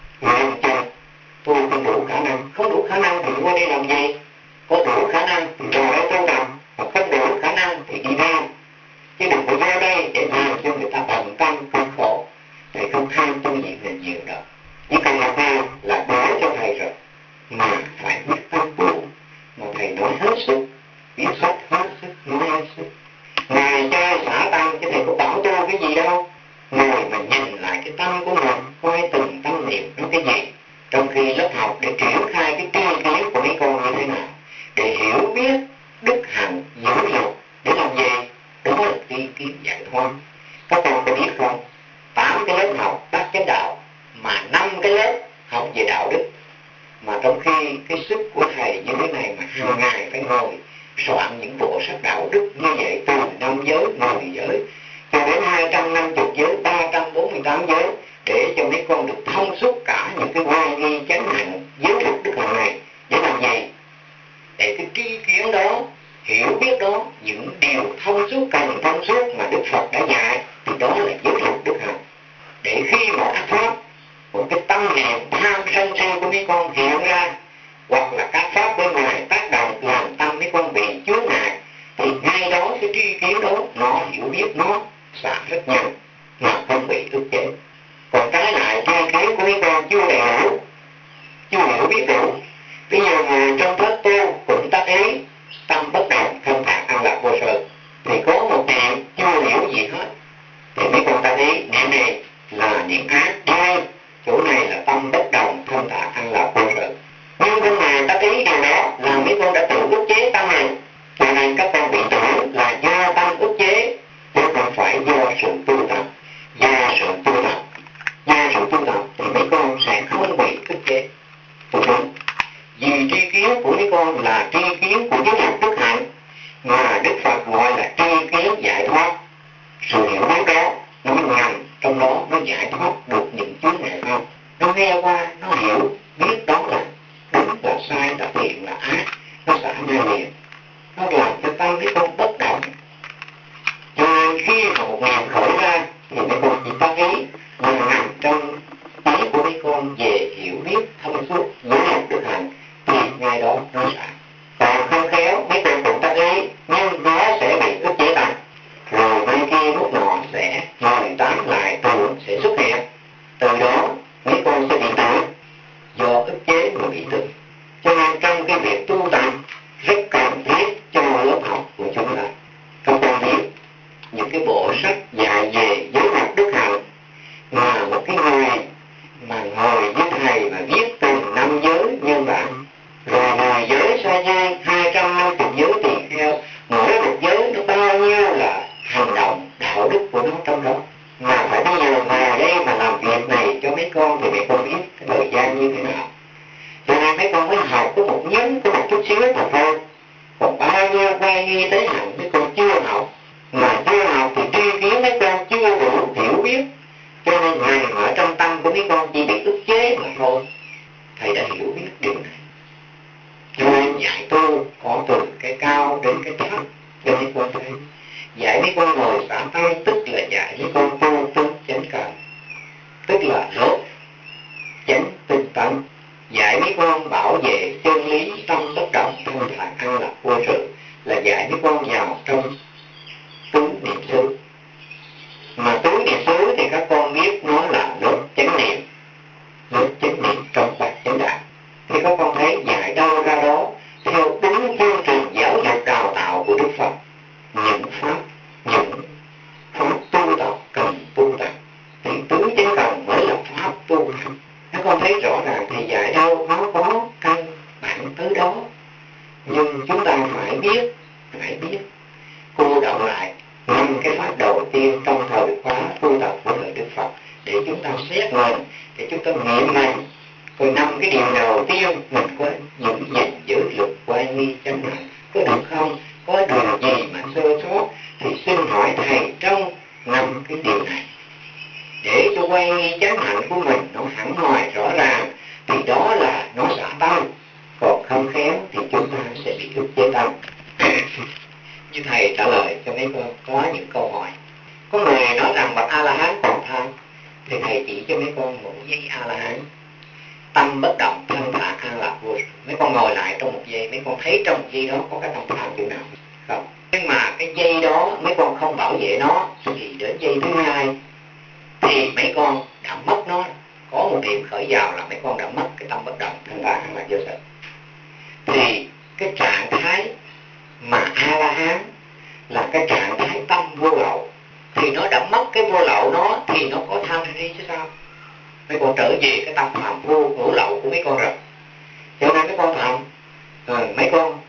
Làm chừng tu không đủ khả năng, không đủ khả năng thì qua đây làm gì? Có đủ khả năng thì vào đây tu tập, mà không đủ khả năng thì đi ra. Chứ đừng có vô đây để làm cho người ta bận tâm cực khổ. Thầy không tham tu viện là nhiều đâu, chỉ cần một điều là đổ cho thầy rồi, mà phải quyết tâm tu. Mà thầy nói hết sức, viết sách hết sức, nói hết sức. Ngài cho xả tâm, chứ thầy có bảo tu cái gì đâu. Ngồi mà nhìn lại cái tâm của mình, coi từng tâm niệm nó cái gì. Trong khi lớp học để triển khai cái tri kiến của mấy con như thế nào, để hiểu biết đức hạnh giữ luật để làm gì, đó là tri kiến giải thoát. Các con có biết không, 8 cái lớp học bát chánh đạo mà 5 cái lớp học về đạo đức, mà trong khi cái sức của thầy như thế này mà hàng ngày phải ngồi soạn những bộ sách đạo đức như vậy, từ 5 giới, 10 giới cho đến 250 giới, 348 giới, để cho mấy con được thông suốt cả những cái oai nghi chánh nặng giới luật đức hạnh này. Để làm gì? Để cái tri kiến đó, hiểu biết đó, những điều thông suốt cần thông suốt mà Đức Phật đã dạy, thì đó là giới luật đức hạnh. Để khi một ác pháp, một cái tâm niệm tham sân si của mấy con hiện ra, hoặc là các pháp bên ngoài tác động làm tâm mấy con bị chướng ngại, thì ngay đó cái tri kiến đó nó hiểu biết nó xả rất nhanh mà không bị ức chế. Còn trái lại tri kiến của mấy con chưa đầy đủ, chưa hiểu biết đủ, bây giờ ngồi trong thất tu cũng tác ý, tâm bất đồng không thản an lạc vô sự, thì có một chuyện chưa hiểu gì hết, Phật gọi là tri kiến giải thoát. Sự hiểu biết đó nó nằm trong đó, nó giải thoát được những chướng ngại pháp. Nó nghe qua, nó hiểu biết đó là đúng là sai, là thiện là ác, nó xả ra liền. Nó làm cho tâm mấy con bất động. Cho nên khi mà một niệm khởi ra thì mấy con chỉ tác ý mà nằm trong ý của mấy con về hiểu biết thông suốt với một thực hành thì ngay đó nó xả. Còn không khéo mấy con cũng tác ý nhưng nó sẽ bị ức chế tâm. Rồi bên kia lúc nọ sẽ hồi tám lại tưởng sẽ xuất hiện. Từ đó mấy con sẽ bị tưởng, do ức chế mà bị tưởng. Cho nên trong cái việc tu tập rất cần thiết cho lớp học của chúng ta. Các con biết những cái bộ sách dạy về giới luật đức hạnh mà một cái người mà ngồi với thầy mà viết từng năm giới nhân bản, rồi 10 giới sa di, 250 giới tỳ kheo, mỗi một giới nó bao nhiêu là hành động đạo đức của nó trong đó. Mà phải bây giờ ngồi đây mà làm việc này cho mấy con thì mấy con biết cái thời gian như thế nào. Cho nên mấy con mới học có một nhấn, có một chút xíu mà thôi. Còn bao nhiêu quay nghi tới hạnh mấy con chưa học. Mà chưa học thì tri kiến mấy con chưa đủ hiểu biết. Cho nên ngành ở trong tâm của mấy con chỉ bị ức chế mà thôi. Thầy đã hiểu biết điều này. Cho nên dạy tu có từ cái cao đến cái thấp cho mấy con thấy. Dạy mấy con ngồi xả tâm tức là dạy mấy con tu tứ chánh cần, tức là đốt chánh tinh tấn. Dạy mấy con bảo vệ chân lý tâm bất động thanh thản an lạc vô sự, là dạy mấy con vào trong tứ niệm xứ. Mà tứ niệm xứ thì các con biết nó là lớp chánh niệm, lớp chánh niệm trong bát chánh đạo. Thì các con thấy dạy đâu ra đó theo đúng chương trình giáo dục đào tạo của Đức Phật. Những pháp tu tập cần tu tập thì tứ chánh cần mới là pháp tu hành. Các con thấy rõ ràng thì dạy đâu nó có căn bản tới đó. Nhưng chúng ta phải biết cô đọng lại 5 cái pháp đầu tiên trong thời khóa tu tập của thời Đức Phật để chúng ta xét mình, để chúng ta nghiệm mình. Rồi 5 cái điều đầu tiên mình có những gìn giữ lực quay nghi chánh hạnh có được không? Có điều gì mà sơ sót thì xin hỏi thầy trong 5 cái điều này, để cho quay nghi chánh hạnh của mình nó hẳn hoài rõ ràng thì đó là nó xả tâm. Còn không khéo thì chúng ta sẽ bị ức chế tâm. Như thầy trả lời cho mấy con có những câu hỏi. Có người nói rằng bậc A-la-hán còn tham, thì thầy chỉ cho mấy con một giây A-la-hán, tâm bất động thanh thản an lạc vô sự. Mấy con ngồi lại trong một giây, mấy con thấy trong một giây đó có cái tâm tham chỗ nào không? Nhưng mà cái giây đó mấy con không bảo vệ nó thì đến giây thứ hai thì mấy con đã mất nó. Có một niệm khởi vào là mấy con đã mất cái tâm bất động thanh thản an lạc vô sự. Thì cái trạng thái mà A-la-hán là cái trạng thái tâm vô lậu, thì nó đã mất cái vô lậu nó thì nó có tham sân si chứ sao? Mấy con trở về cái tâm phàm vô hữu lậu của mấy con rồi. Cho nên mấy con phạm mấy con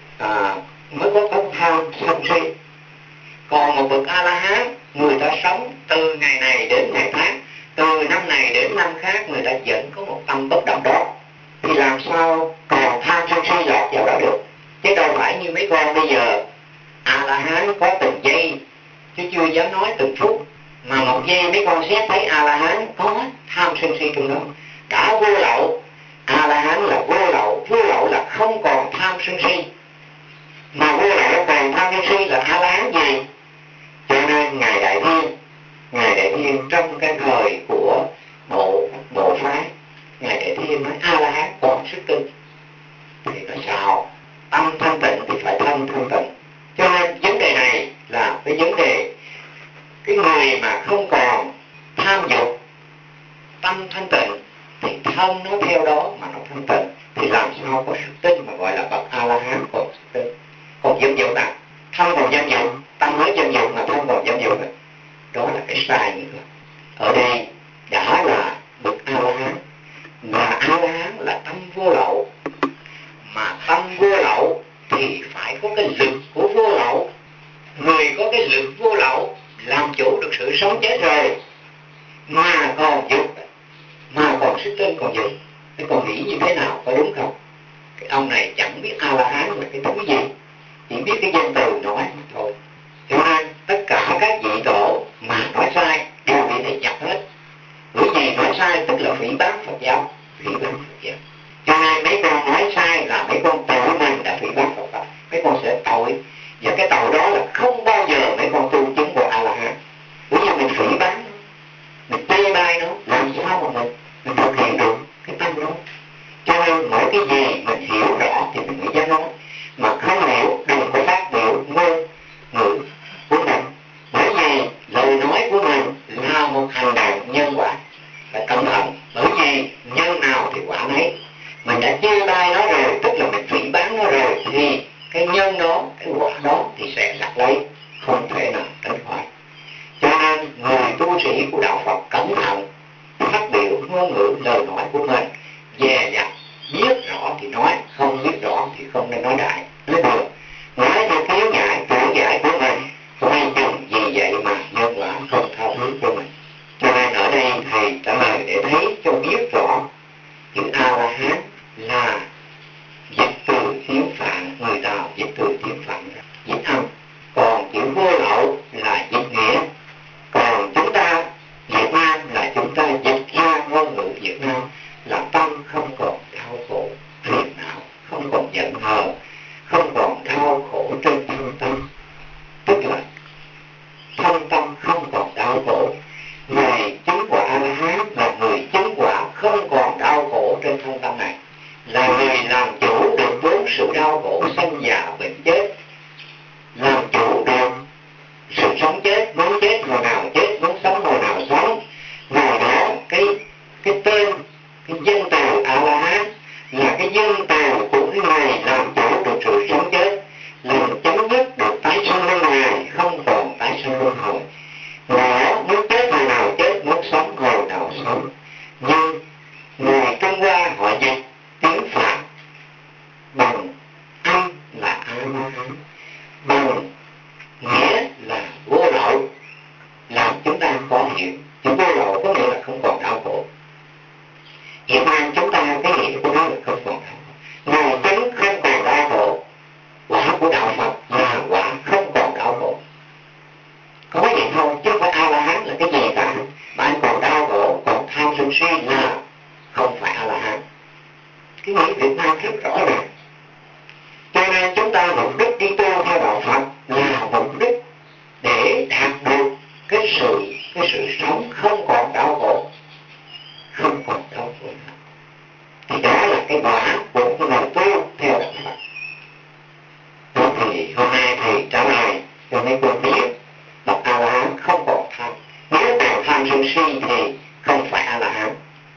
mới có tham sân si. Còn một bậc A-la-hán, người ta sống từ ngày này đến ngày tháng, từ năm này đến năm khác, người ta vẫn có một tâm bất động đó. Thì làm sao còn tham sân si lọt vào đó được? Chứ đâu phải như mấy con bây giờ A-la-hán có từng giây chứ chưa dám nói từng phút. Mà một giây mấy con xét thấy A-la-hán có tham sân si trong đó. Đã vô lậu, A-la-hán là vô lậu là không còn tham sân si. Mà vô lậu còn tham sân si là A-la-hán gì? Cho nên Ngài Đại Thiên trong cái thời của bộ phái, Ngài Đại Thiên nói A-la-hán còn sức tinh. Thì nói sao? Tâm thanh tịnh thì phải thân thanh tịnh. Cho nên vấn đề này là cái vấn đề cái người mà không còn tham dục, tâm thanh tịnh thì thân nó theo đó mà nó thanh tịnh, thì làm sao có sức tinh mà gọi là bậc A-la-hán còn sức tinh. Còn dâm dục nào? Thân còn dâm dục, tâm mới dâm dục mà thân còn dâm dục. Đó là cái sai nữa. Ở đây đã là bậc A-la-hán, mà A-la-hán là tâm vô lậu. Mà tâm vô lậu thì phải có cái lực của vô lậu. Người có cái lực vô lậu làm chủ được sự sống chết rồi, mà còn dục, mà còn sức tinh còn dục. Thế còn nghĩ như thế nào, có đúng không? Cái ông này chẳng biết A-la-hán là cái thứ gì. chỉ biết cái danh từ nói mà thôi. Cho nên tất cả các vị tổ mà nói sai đều bị thầy chặt hết. Bởi vì nói sai tức là phỉ báng Phật giáo, phỉ báng Phật giáo. Cho nên mấy con nói sai là mấy con tự mình đã phỉ báng Phật pháp, mấy con sẽ tội. Và cái tội đó là không bao giờ mấy con tu chứng của A-la-hán. Bởi vì mình phỉ báng nó, mình chê bai nó, làm sao mà mình thực hiện được cái tâm đó. Cho nên mỗi cái gì mình hiểu rõ thì mình mới dám nói, mà không hiểu đừng có phát biểu ngôn ngữ của mình. Bởi vì lời nói của mình là một hành động nhân quả, phải cẩn thận. Bởi vì nhân nào thì quả nấy. Mình đã chê bai nó rồi, tức là mình phỉ báng nó rồi, thì cái nhân đó, cái quả đó thì sẽ đặt lấy, không thể nào tránh khỏi. Cho nên người tu sĩ của đạo Phật cẩn thận phát biểu ngôn ngữ lời nói của mình, dè dặt, biết rõ thì nói, không biết rõ thì không nên nói đại, nói bừa, nói theo kiến giải, tưởng giải của mình, quay chừng vì vậy mà nhân quả không tha thứ cho mình. Cho nên ở đây thầy trả lời để thấy cho biết rõ chữ A-la-hán là dịch từ tiếng Phạn, người Tàu dịch từ tiếng Phạn ra, dịch âm. Còn chữ vô lậu là dịch nghĩa. Còn chúng ta Việt Nam là chúng ta dịch ra ngôn ngữ Việt Nam là tâm không còn đau khổ phiền não, không còn giận hờn, không còn đau khổ trên thân tâm. Tức là thân tâm không còn đau khổ. Người chứng quả A-la-hán là người chứng quả không còn đau khổ trên thân tâm này, là người làm chủ được bốn sự đau khổ sanh già bệnh chết, làm chủ được sự sống chết, muốn chết hồi nào chết, muốn sống hồi nào sống. Rồi đó cái tên, cái danh từ A-la-hán là cái danh từ của cái người làm chủ được sự sống chết, làm chấm dứt được tái sinh luân hồi, không còn tái sinh luân hồi. Người đó muốn chết hồi nào chết, muốn sống hồi nào sống. Nhưng người Trung Hoa họ dịch tiếng Phạn bằng âm là A-la-hán, bằng nghĩa là vô lậu, làm chúng ta khó hiểu. Chữ vô lậu có nghĩa là không còn đau khổ. Việt Nam chúng ta cái nghĩa của nó là không còn đau khổ. Người chứng không còn đau khổ. Quả của đạo Phật là quả không còn đau khổ. Có vậy thôi, chứ không phải A-la-hán là cái gì cả. Mà anh còn đau khổ, còn tham sân si là không phải A-la-hán. Cái nghĩa Việt Nam rất rõ ràng. Cho nên chúng ta mục đích đi tu theo đạo Phật là mục đích để đạt được cái sự sống không còn đau khổ, không còn đau khổ nữa. Thì đó là cái quả của cái người tu theo đạo Phật. Đó thì hôm nay thầy trả lời cho mấy cô biết bậc A-la-hán không còn tham. Nếu còn tham sân si thì không phải A-la-hán.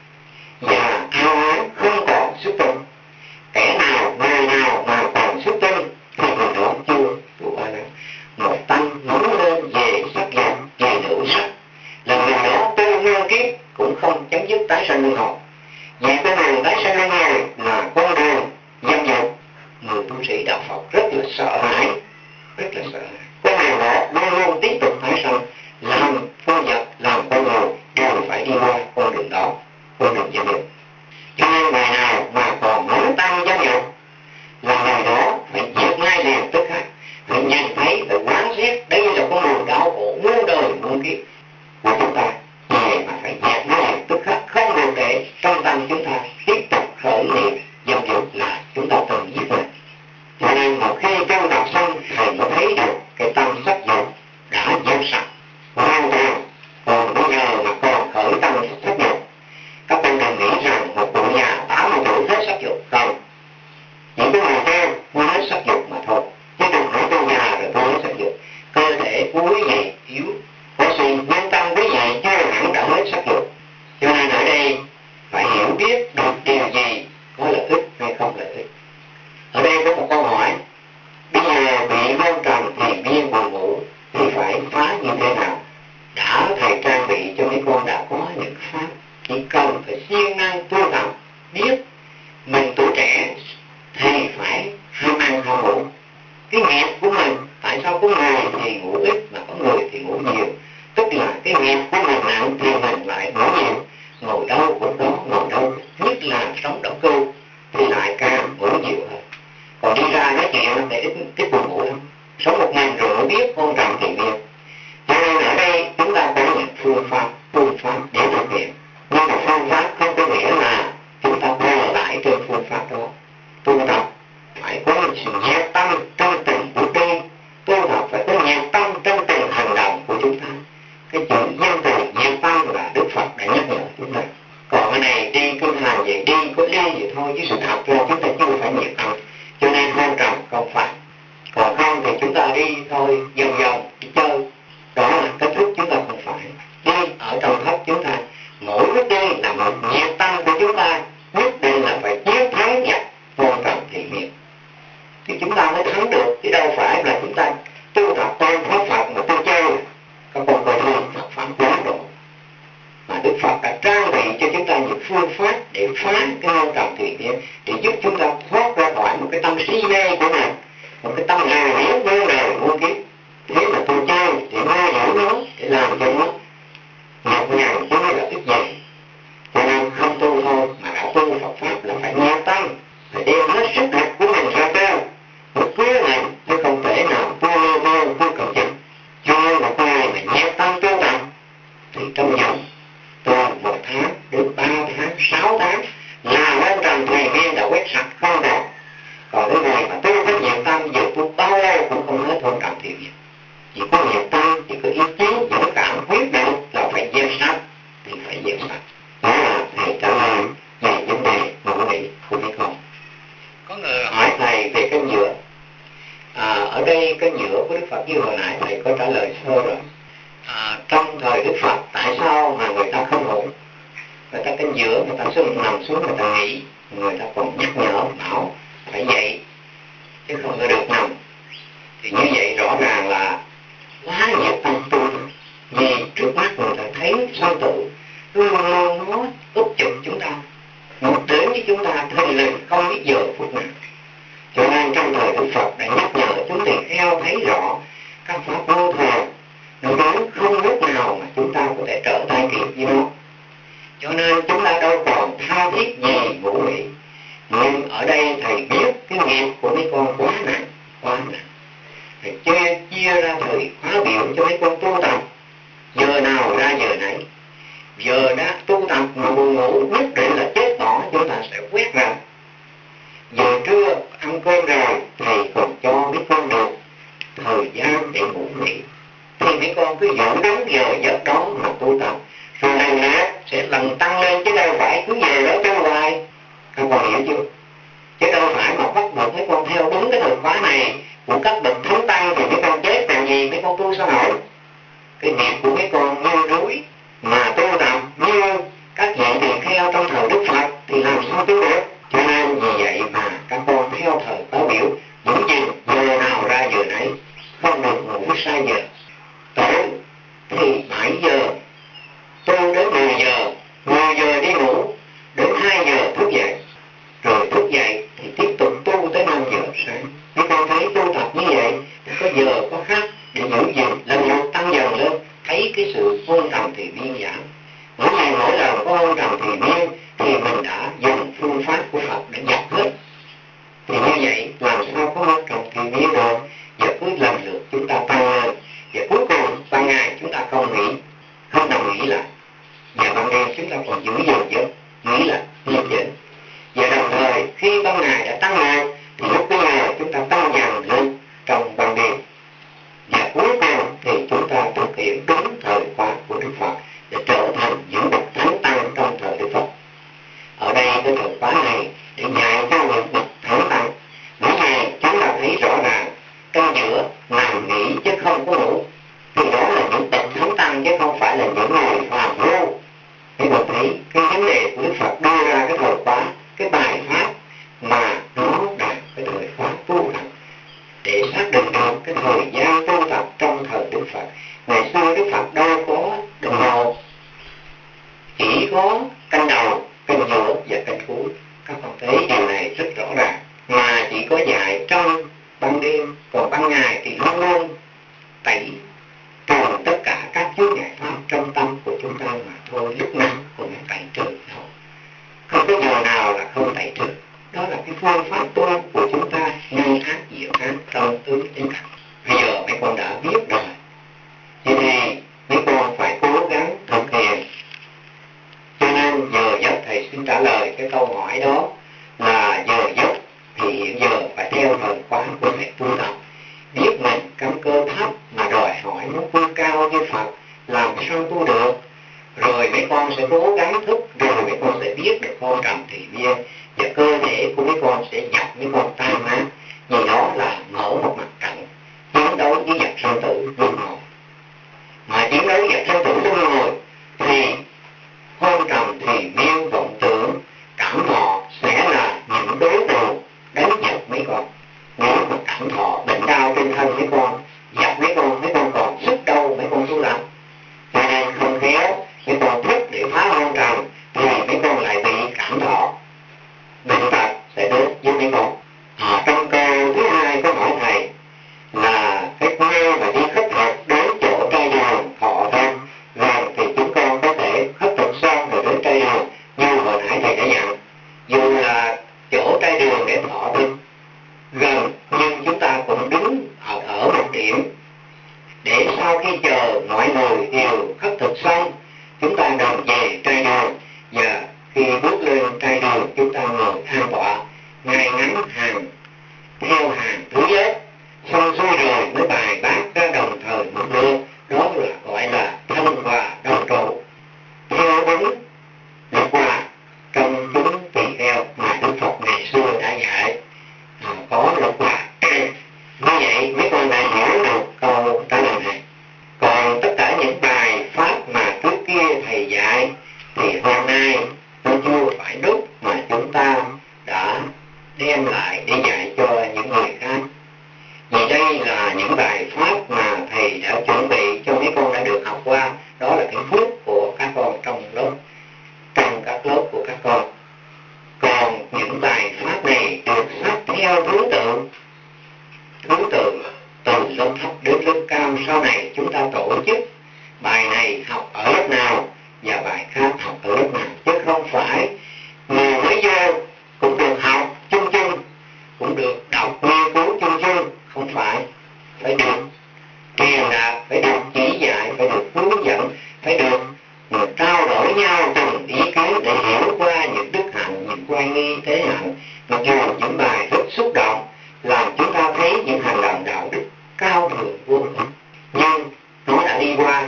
Và A-la-hán không còn xuất tinh. Kẻ nào, người nào mà còn xuất tinh thì người đó chưa tu A-la-hán. Một tâm nóng lên về sắc dục, về nữ sắc, là người đó tu nguyên kiếp cũng không chấm dứt tái sanh luân hồi. Vì con đường tái sanh luân hồi là con đường dâm dục. Người tu sĩ đạo Phật rất là sợ hãi, rất là sợ hãi. Con đường đó luôn luôn tiếp tục tái sanh, làm con vật, làm con người đều phải đi qua con đường đó, con đường dâm dục. Cho nên người nào mà còn nóng tâm dâm dục là người đó phải diệt ngay liền tức khắc, phải nhìn thấy, phải quán xét đây là con đường đau khổ muôn đời muôn kiếp của chúng ta, về mà phải diệt ngay liền tức khắc, không được để phương pháp để phá cái hôn trầm thủy miên, để giúp chúng ta thoát ra khỏi một cái tâm si mê của mình, một cái tâm hào hiếu muôn đời muôn kiếp. Thế mà tôi chơi để nuôi dưỡng nó, để làm cho nó nhọc nhằn chứ mới là ích gì. Cho nên không tu thôi mà đã tu Phật pháp là phải nhiệt tâm, phải đem hết sức lực của mình ra chơi, phải cứu mình, chứ không thể nào tu cầu chừng. Cho nên một người mà nhiệt tâm tu tập thì trong vòng từ 1 tháng đến 3 tháng, 6 tháng là lên trần thùy miên đã quét sạch không rồi. Còn cái người mà tu có nhiệt tâm dù tu bao lâu cũng không hết hôn trầm thùy miên. Chỉ có nhiệt tâm, chỉ có ý chí, dũng cảm quyết định là phải gieo sạch thì phải gieo sạch. Đó là thầy trả lời về vấn đề ngẫu nghĩ của mấy con. Có người hỏi thầy về cái nhựa. Ở đây cái nhựa của Đức Phật như hồi nãy thầy có trả lời sơ rồi. Trong thời Đức Phật tại sao mà người ta không ngủ? Người ta canh giữa, người ta nằm xuống, người ta nghỉ, người ta còn nhắc nhở bảo phải dậy chứ không có được nằm. Thì như vậy rõ ràng là quá nhiệt tâm tu. Vì trước mắt người ta thấy sanh tử luôn luôn nó úp chụp chúng ta, nó đến với chúng ta thình lình không biết giờ phút nào. Cho nên trong thời Đức Phật đã nhắc nhở chúng tỳ kheo thấy rõ các pháp vô thường, nó đến không lúc nào mà chúng ta có thể trở tay kịp với nó. Cho nên chúng ta đâu còn tha thiết gì ngủ nghỉ. Nhưng ở đây thầy biết cái nghiệp của mấy con quá nặng. Thầy chia ra thời khóa biểu cho mấy con tu tập, giờ nào ra giờ nấy. Giờ đã tu tập mà buồn ngủ nhất định là chết bỏ, chúng ta sẽ quét ra. Giờ trưa ăn cơm rồi thầy còn cho mấy con được thời gian để ngủ nghỉ. Thì mấy con cứ giữ đúng giờ giấc đó mà tu tập, rồi lần nữa sẽ lần tăng lên, chứ đâu phải cứ về đó cho hoài. Các con hiểu chưa? Chứ đâu phải mà bắt buộc mấy con theo đúng cái thời khóa này của các bậc thánh tăng thì mấy con chết làm gì, mấy con tu sao nổi. Cái nghiệp của mấy con như núi mà tu tập như các vị tỳ kheo trong thời Đức Phật thì làm sao tu được. Cho nên vì vậy mà các con theo thời khóa biểu giữ gìn giờ nào ra giờ nấy, không được ngủ sai giờ. Tối thì 7 giờ tu đến 10 giờ, 10 giờ đi ngủ, đến 2 giờ thức dậy, rồi thức dậy thì tiếp tục tu tới 5 giờ sáng. Mấy con thấy tu tập như vậy, có giờ có khác để giữ gìn, lần lượt tăng dần lên, thấy cái sự hôn trầm thì miên giảm. Bởi vì mỗi lần có hôn trầm thì miên thì mình đã dùng phương pháp của Phật để dập hết. Thì như vậy làm sao có hôn trầm thì miên được? Giờ cứ lần lượt chúng ta tăng lên, và cuối cùng ban ngày chúng ta không nghỉ, không nằm nghỉ lại, và ban đêm chúng ta còn giữ gìn giấc nghỉ lại như vậy. Và đồng thời khi ban ngày đã tăng lên thì lúc bây giờ chúng ta tăng dần lên trong ban đêm, và cuối cùng thì chúng ta thực hiện đúng thời khóa của Đức Phật để trở thành những bậc thánh tăng trong thời Đức Phật. Ở đây cái thời khóa này để dạy cho những bậc thánh tăng, bởi vì chúng ta thấy rõ ràng canh giữa nằm nghỉ chứ không có ngủ, thì đó là những bậc thánh tăng chứ không phải là những người phàm phu. Thế còn thấy cái vấn đề của Đức Phật đưa ra cái thời khóa, cái bài pháp mà nó đạt cái thời khóa tu tập để xác định được cái thời gian tu tập trong thời Đức Phật. Ngày xưa Đức Phật đâu có đồng hồ, chỉ có canh đầu, canh giữa và canh cuối. Các con thấy điều này rất rõ ràng, mà chỉ có dạy trong ban đêm, còn ban ngày thì luôn luôn tẩy trừ tất cả các chướng ngại pháp trong tâm của chúng ta mà thôi, lúc nào cũng tẩy trừ thôi, không có giờ nào là không tẩy trừ. Đó là cái phương pháp tu của chúng ta, nhân ác diệt ác, tâm tướng chân thật. Bây giờ mấy con đã biết rồi, vậy thì mấy con phải cố gắng thực hiện. Cho nên giờ giấc thầy xin trả lời cái câu hỏi đó là giờ giấc thì hiện giờ phải theo thời khóa của thầy tu tập. Biết mình căn cơ thấp mà đòi hỏi muốn vươn cao như Phật, làm sao tu được. Rồi mấy con sẽ cố gắng thức, rồi mấy con sẽ biết được hôn trầm thì miên, và cơ thể của mấy con sẽ dập mấy con tan nát. Vì đó là mở một mặt trận chiến đấu với vật sanh tử luân hồi. Mà chiến đấu vật sanh tử luân hồi thì hôn trầm thì miên, vọng tưởng, cảm thọ sẽ là những đối tượng đánh dập mấy con. Nếu mà cảm thọ bệnh đau trên thân mấy con, dập mấy con còn sức đâu mấy con tu tập. Cho nên không khéo mấy con thức để phá hôn trầm sau khi chờ mọi người đều khất thực xong, chúng ta đồng về trai đường, và khi bước lên trai đường chúng ta ngồi an tọa, ngay ngắn hàng theo hàng thứ nhất, xong xuôi rồi mới bài bác ra đồng thời một lượt, đó là gọi là thân hòa đồng trụ. Theo đúng luật hòa trong chúng tỳ kheo mà Đức Phật ngày xưa đã dạy, có luật hòa. Như vậy mấy con đã hiểu được câu trả lời này. Còn tất cả những bài pháp mà trước kia thầy dạy thì hôm nay nó chưa phải lúc mà chúng ta đã đem lại để dạy cho những người khác. Vì đây là những bài pháp mà thầy đã chuẩn bị cho mấy con đã được học qua, đó là cái phước của các con trong các lớp của các con. Còn những bài pháp này được sắp theo thứ tự từ lớp thấp đến lớp cao, sau này chúng ta tổ chức bài này học ở lớp nào và bài khác học ở lớp nào, chứ không phải người mới vô cũng được học chung chung, cũng được đọc nghiên cứu chung chung, không phải được truyền đạt, phải được chỉ dạy, phải được hướng dẫn, phải được trao đổi nhau từng ý kiến để hiểu qua những đức hạnh, những oai nghi thế hạnh. Mặc dù những bài rất xúc động làm chúng ta thấy những hành động đạo đức cao thượng vô cùng, nhưng nó đã đi qua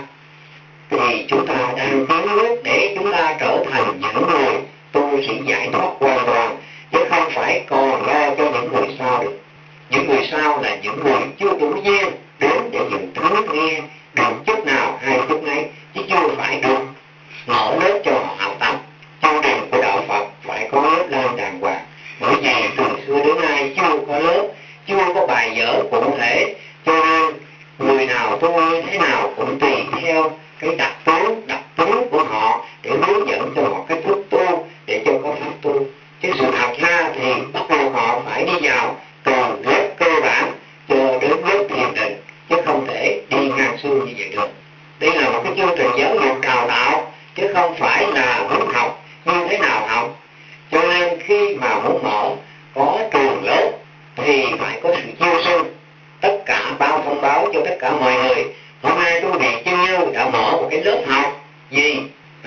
thì chúng ta đang tiến bước để chúng ta trở thành những người tu sĩ giải thoát hoàn toàn, chứ không phải còn lo cho những người sau được. Những người sau là những người chưa đủ duyên đến để dự thắng nghe được chút nào hay chút nấy, chứ chưa phải được mở lớp cho họ học tập. Chương trình của đạo Phật phải có lớp lan đàng hoàng, bởi vì từ xưa đến nay chưa có lớp, chưa có bài vở cụ thể, cho nên người nào tu như thế nào cũng tùy theo cái đặc tính của họ để hướng dẫn cho họ cách thức tu để cho có pháp tu. Chứ sự thật ra thì bắt buộc họ phải đi vào từ lớp cơ bản cho đến lớp thiền định, chứ không thể đi ngang xương như vậy được. Đây là một cái chương trình giáo dục đào tạo, chứ không phải là muốn học như thế nào học. Cho nên khi mà muốn mở có trường lớp thì phải có sự chiêu sinh, tất cả bao thông báo cho tất cả mọi người. Hôm nay tu viện Chân Như đã mở một cái lớp học gì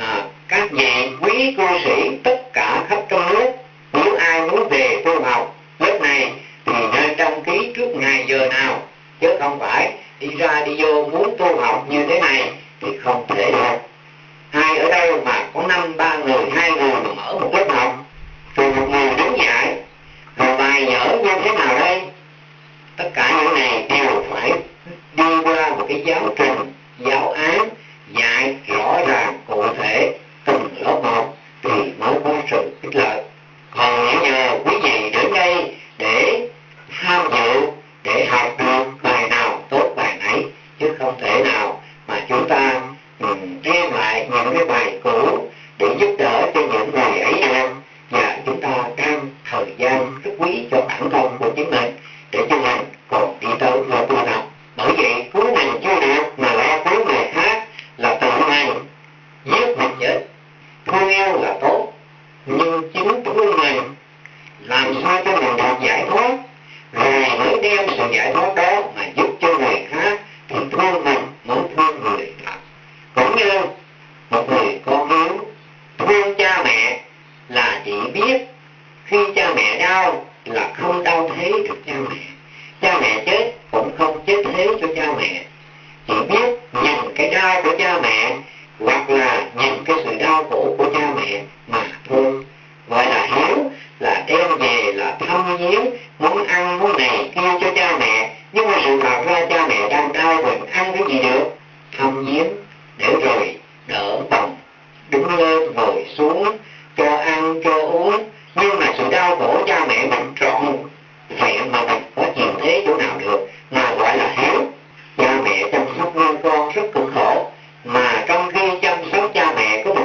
các vị quý cư sĩ tất cả khắp trong nước, nếu ai muốn về tu học lớp này thì nên đăng ký trước ngày giờ nào, chứ không phải đi ra đi vô muốn tu học như thế này thì không thể được. Ai ở đâu mà có 5-3 người, 2 người mà mở một lớp học, rồi một người đứng dạy, rồi bài vở như thế nào đây? Tất cả những này đều phải đi qua một cái giáo trình, giáo án, dạy rõ ràng, cụ thể, từng lớp một thì mới có sự ích lợi. Còn nếu nhờ quý vị đến đây để tham dự, để học được bài nào tốt bài nấy, chứ không thể nào mà chúng ta đem lại những cái bài cũ để giúp đỡ cho những người ấy được. Và chúng ta đang thời gian rất quý cho bản thân của chính mình, để cho mình còn đi tới lo tu tập. Bởi vậy cứu mình chưa được mà lo cứu người khác là tự mình giết mình chết. Thương yêu là tốt, nhưng chính thương mình làm sao cho mình được giải thoát, rồi mới đem sự giải thoát đó mà giúp cho người khác, thì thương mình mới thương người thật. Cũng như một người con hiếu thương cha mẹ là chỉ biết khi cha mẹ đau là không đau thế được cha mẹ, cha mẹ chết cũng không chết thế cho cha mẹ, chỉ biết nhìn cái đau của cha mẹ hoặc là nhìn cái sự đau khổ của cha mẹ mà thôi. Gọi là hiếu là đem về là thăm viếng, muốn ăn muốn này kia cho cha mẹ, nhưng mà sự thật ra cha mẹ đang đau mình ăn cái gì được, thăm viếng để rồi đỡ bồng, đứng lên ngồi xuống, cho ăn cho uống, nhưng mà sự đau khổ cha mẹ mình trọn vẹn mà mình có chịu thế chỗ nào được, mà gọi là hiếu. Cha mẹ chăm sóc nuôi con rất cực khổ, mà trong khi chăm sóc cha mẹ của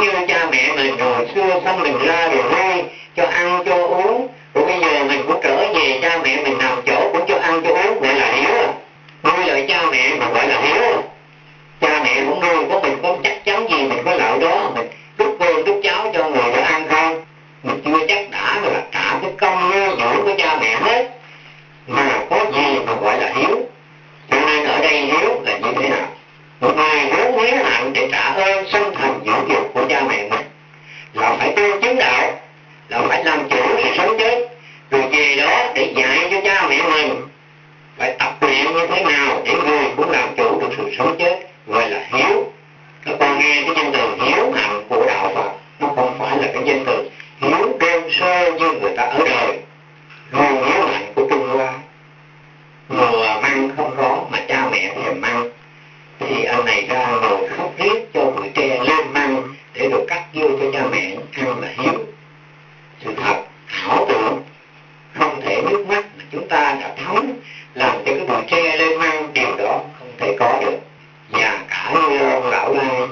như cha mẹ mình hồi xưa sanh mình ra rồi nuôi, cho ăn cho uống, rồi bây giờ mình cũng trở về cha mẹ mình nằm chỗ cũng cho ăn cho uống, gọi là hiếu à. Nuôi lại cha mẹ mà gọi là hiếu à. Cha mẹ không nuôi có mình có chắc chắn gì mình có lợi đó, mình đút cơm đút cháo cho người đó ăn không? Mình chưa chắc đã là trả cái công nuôi dưỡng của cha mẹ hết, mà có gì mà gọi là hiếu. Cho nên ở đây hiếu là như thế nào? Một người muốn hiếu hạnh để trả ơn sanh thành dưỡng dục của cha mẹ mình là phải tu chứng đạo, là phải làm chủ sự sống chết, rồi về đó để dạy cho cha mẹ mình phải tập luyện như thế nào để người cũng làm chủ được sự sống chết, gọi là hiếu. Các con nghe cái danh từ hiếu hạnh của đạo Phật, nó không phải là cái danh từ hiếu đơn sơ như người ta ở đời. Nguồn hiếu hạnh của Trung Hoa, mùa măng không có mà cha mẹ thèm măng, thì anh này ra ngồi khóc riết cho bụi tre lên măng để rồi cắt vô cho cha mẹ ăn là hiếu. Sự thật ảo tưởng, không thể nước mắt mà chúng ta đã thấm làm cho cái bụi tre lên măng, điều đó không thể có được. Và cả như ông lão lai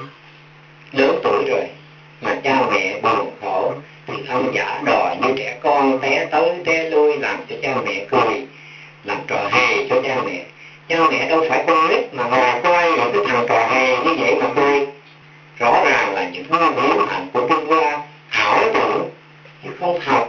lớn tuổi rồi mà cha mẹ buồn khổ thì ông giả đò như trẻ con té tới té lui làm cho cha mẹ cười, làm trò hề cho cha mẹ. Cha mẹ đâu phải con nít mà ngồi coi những cái thằng trò hề như vậy mà cười. Rõ ràng là những nguyên hiếu hạnh của Trung Hoa ảo tưởng chứ không thật.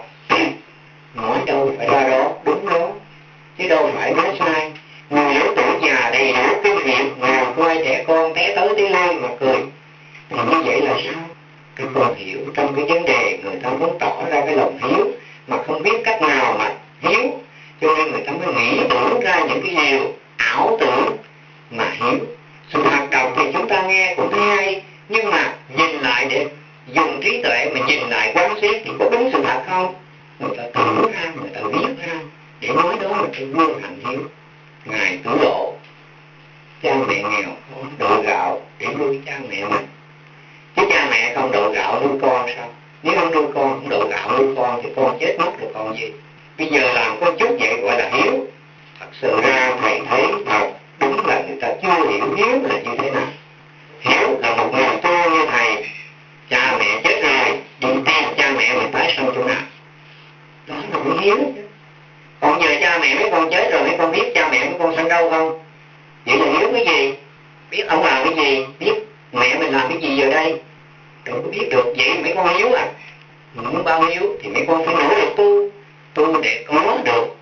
Nói đâu phải ra đó, đúng đó, chứ đâu phải nói sai. Người lớn tuổi già đầy đủ kinh nghiệm ngồi coi trẻ con té tới té lui mà cười, thì như vậy là sao? Các con hiểu trong cái vấn đề người ta muốn tỏ ra cái lòng hiếu mà không biết cách nào mà hiếu, cho nên người ta mới nghĩ tưởng ra những cái điều ảo tưởng mà hiếu. Sự hoạt động thì chúng ta nghe cũng thấy hay, nhưng mà nhìn lại để dùng trí tuệ mà nhìn lại quán xét thì có đúng sự thật không? Người ta tưởng ra, người ta viết ra để nói đó là cái nguyên hạnh hiếu. Ngài Tử Lộ, cha mẹ nghèo khó độ gạo để nuôi cha mẹ mình, chứ cha mẹ không độ gạo nuôi con sao? Nếu không nuôi con, không độ gạo nuôi con thì con chết mất rồi còn gì. Bây giờ làm có chút vậy gọi là hiếu. Thật sự ra thầy thấy thật đúng là người ta chưa hiểu hiếu là như thế nào. Hiếu là một người tu như thầy, cha mẹ chết rồi đi tìm cha mẹ mình tái sanh chỗ nào, đó là cái hiếu. Còn giờ cha mẹ mấy con chết rồi mấy con biết cha mẹ mấy con sanh đâu không? Vậy là hiếu cái gì? Biết ông làm cái gì, biết mẹ mình làm cái gì giờ đây, đâu có biết được. Vậy mấy con hiếu à? Muốn bao hiếu thì mấy con phải nỗ lực tu để có được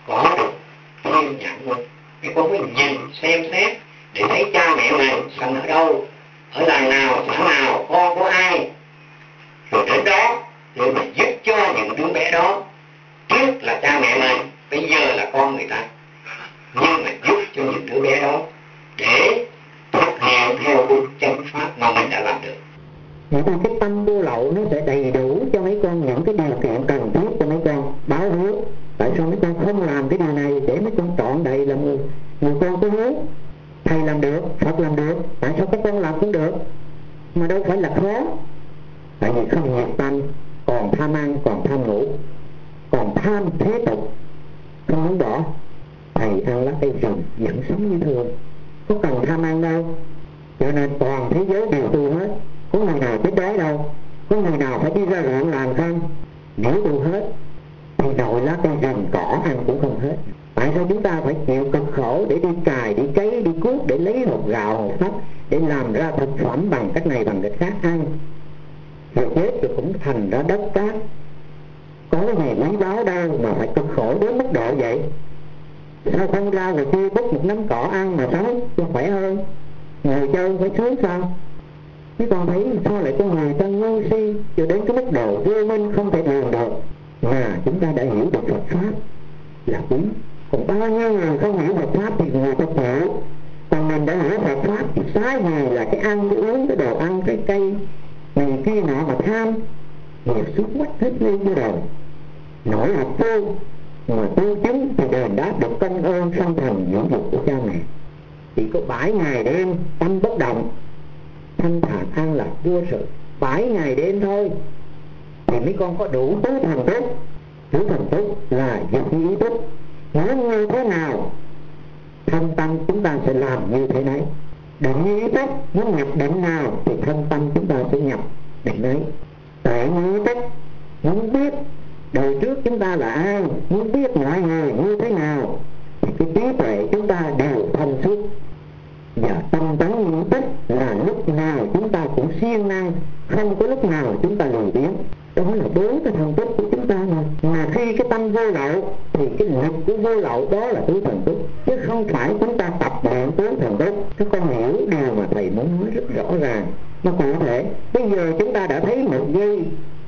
thiên nhãn luôn. Mấy con phải nhìn xem xét để thấy cha mẹ mình sanh ở đâu, ở làng nào, xã nào, con của ai, rồi đến đó để mà giúp cho những đứa bé đó. Trước là cha mẹ mình, bây giờ là con người ta, nhưng mà giúp cho những đứa bé đó để thực hiện theo cái chánh pháp mà mình đã làm được. Người ta cái tâm vô lậu nó sẽ đầy đủ cho mấy con những cái điều kiện cần thiết cho mấy con báo hiếu. Tại sao mấy con không làm cái điều này để mấy con trọn đầy là người con có hiếu? Thầy làm được, Phật làm được, tại sao các con làm cũng được? Mà đâu phải là khó. Tại vì không nhiệt tâm, còn tham ăn, còn tham ngủ, còn tham thế tục, không muốn bỏ. Thầy ăn lá cây rừng vẫn sống như thường, có cần tham ăn đâu. Cho nên toàn thế giới đều tu hết, có người nào chết đói đâu, có người nào phải đi ra ruộng làm không? Nếu tu hết thì nội lá cây rừng cỏ ăn cũng không hết. Tại sao chúng ta phải chịu cực khổ để đi cài, đi cấy, đi cuốc để lấy hột gạo, hột thóc để làm ra thực phẩm bằng cách này bằng cách khác ăn, rồi chết rồi cũng thành ra đất cát, có gì quý báu đâu mà phải cực khổ đến mức độ vậy? Sao không ra rồi kia bút một nắm cỏ ăn mà sống cho khỏe hơn, ngồi chơi phải sướng sao? Chứ còn thấy sao lại có người ta ngu si cho đến cái mức độ vô minh không thể lường được, mà chúng ta đã hiểu được Phật Pháp là quý. Còn bao nhiêu người không hiểu Phật Pháp thì người ta khổ. Còn mình đã hiểu Phật Pháp thì sai gì là cái ăn, cái uống, cái đồ ăn, cái cây này kia nọ mà tham, nghiệp xuất quách hết lên cho đời. Nổi học tu mà tu chứng thì đền đáp được công ơn sanh thành dưỡng dục của cha mẹ. Chỉ có 7 ngày đêm tâm bất động, thanh thản an lạc vô sự, 7 ngày đêm thôi thì mấy con có đủ tứ thần túc. Tứ thần túc là dục ý túc, muốn như thế nào thân tâm chúng ta sẽ làm như thế đấy. Định ý túc muốn nhập định nào thì thân tâm chúng ta sẽ nhập để nói tại nguyên tắc muốn biết đời trước chúng ta là ai, muốn biết mọi người như thế nào, thì cái trí tuệ chúng ta đều thông suốt. Và tâm tánh nguyên tắc là lúc nào chúng ta cũng siêng năng, không có lúc nào chúng ta lười biếng. Đó là 4 cái thần túc của chúng ta mà khi cái tâm vô lậu thì cái lực của vô lậu đó là tứ thần túc, chứ không phải chúng ta tập luyện tứ thần túc. Các con hiểu điều mà thầy muốn nói rất rõ ràng. Nó cụ thể, bây giờ chúng ta đã thấy 1 giây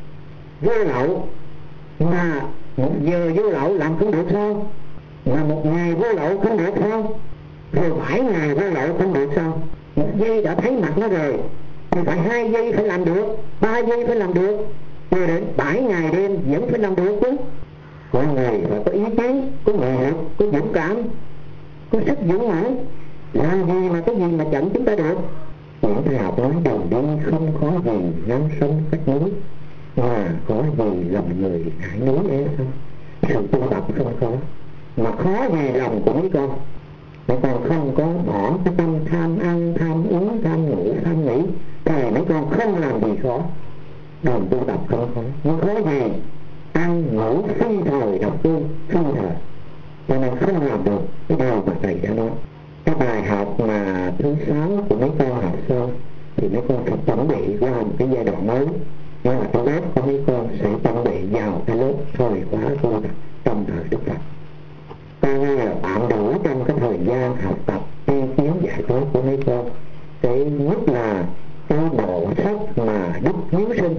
vô lậu, mà 1 giờ vô lậu làm không được sao? Mà 1 ngày vô lậu không được sao? Rồi 7 ngày vô lậu không được sao? 1 giây đã thấy mặt nó rồi thì phải 2 giây phải làm được, 3 giây phải làm được, rồi đến 7 ngày đêm vẫn phải làm được chứ. Con người phải có ý chí, có nghị lực, có dũng cảm, có sức dũng mãnh. Làm gì mà cái gì mà chậm chúng ta được? Những thầy học nói đường đi không khó gì ngăn sông cách núi, mà có gì lòng người ngại núi ấy không? Sự tu tập không khó, mà khó về lòng của mấy con. Mấy con không có bỏ cái tâm tham ăn, tham uống, tham ngủ, tham nghĩ thì mấy con không làm gì khó. Đường tu tập không khó, nhưng khó gì ăn ngủ phi thời độc tu phi thời, cho nên không làm được cái điều mà thầy đã nói. Cái bài học mà thứ 6 của mấy con học xong thì mấy con phải chuẩn bị qua một cái giai đoạn mới, đó là cái lớp của mấy con sẽ chuẩn bị vào cái lớp thời khóa tu tập trong thời Đức Phật. Coi như là tạm đủ trong cái thời gian học tập tiên kiến giải thoát của mấy con. Cái nhất là cái bộ sách mà Đức Hiếu Sinh,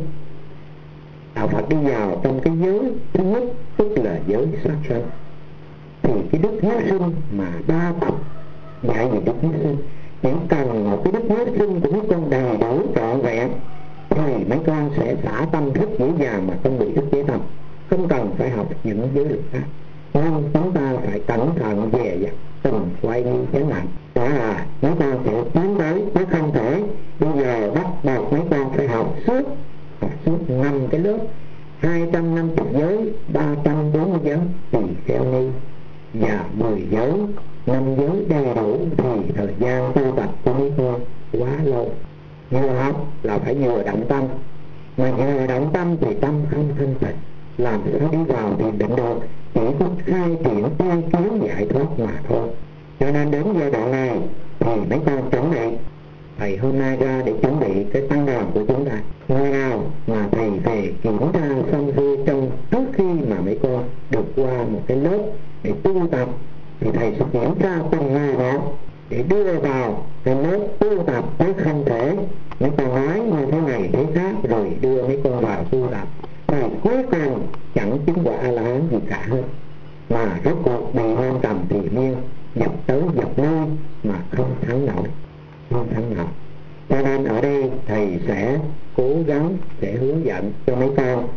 đạo Phật đi vào trong cái giới thứ nhất, tức là giới sát sanh. Thì cái Đức Hiếu Sinh mà 3 tập dạy về Đức Hiếu Sinh, chỉ cần một cái Đức Hiếu Sinh của mấy con đầy đủ trọn vẹn thì mấy con sẽ xả tâm thức dễ dàng mà không bị ức chế tâm, không cần phải học những giới luật khác. Nhưng chúng ta phải cẩn thận về dặt từng quay đi thế này, đó là mấy con sẽ tiến tới, chứ không thể bây giờ bắt buộc mấy con phải học suốt 5 cái lớp 250 giới, 340 giới tùy theo ni và 10 giới, 5 giới đầy đủ thì thời gian tu tập của mấy con quá lâu. Vừa học là phải vừa động tâm, mà vừa động tâm thì tâm không thanh tịnh, làm sao đi vào thì định được, chỉ có khai triển tiên kiến giải thoát mà thôi. Cho nên đến giai đoạn này thì mấy con chuẩn bị. Thầy hôm nay ra để chuẩn bị cái tăng đoàn của chúng ta. Người nào mà thầy về kiểm tra xong xuôi trong trước khi mà mấy con được qua một cái lớp để tu tập, thì thầy sẽ kiểm tra từng người đó để đưa vào cái lớp tu tập, chứ không thể mấy con nói như thế này thế khác rồi đưa mấy con vào tu tập thì cuối cùng chẳng chứng quả A-la-hán gì cả hết, mà rốt cuộc bị nam trầm thì miên, dập tới dập lui mà không thắng nổi. Cho nên ở đây thầy sẽ cố gắng sẽ hướng dẫn cho mấy con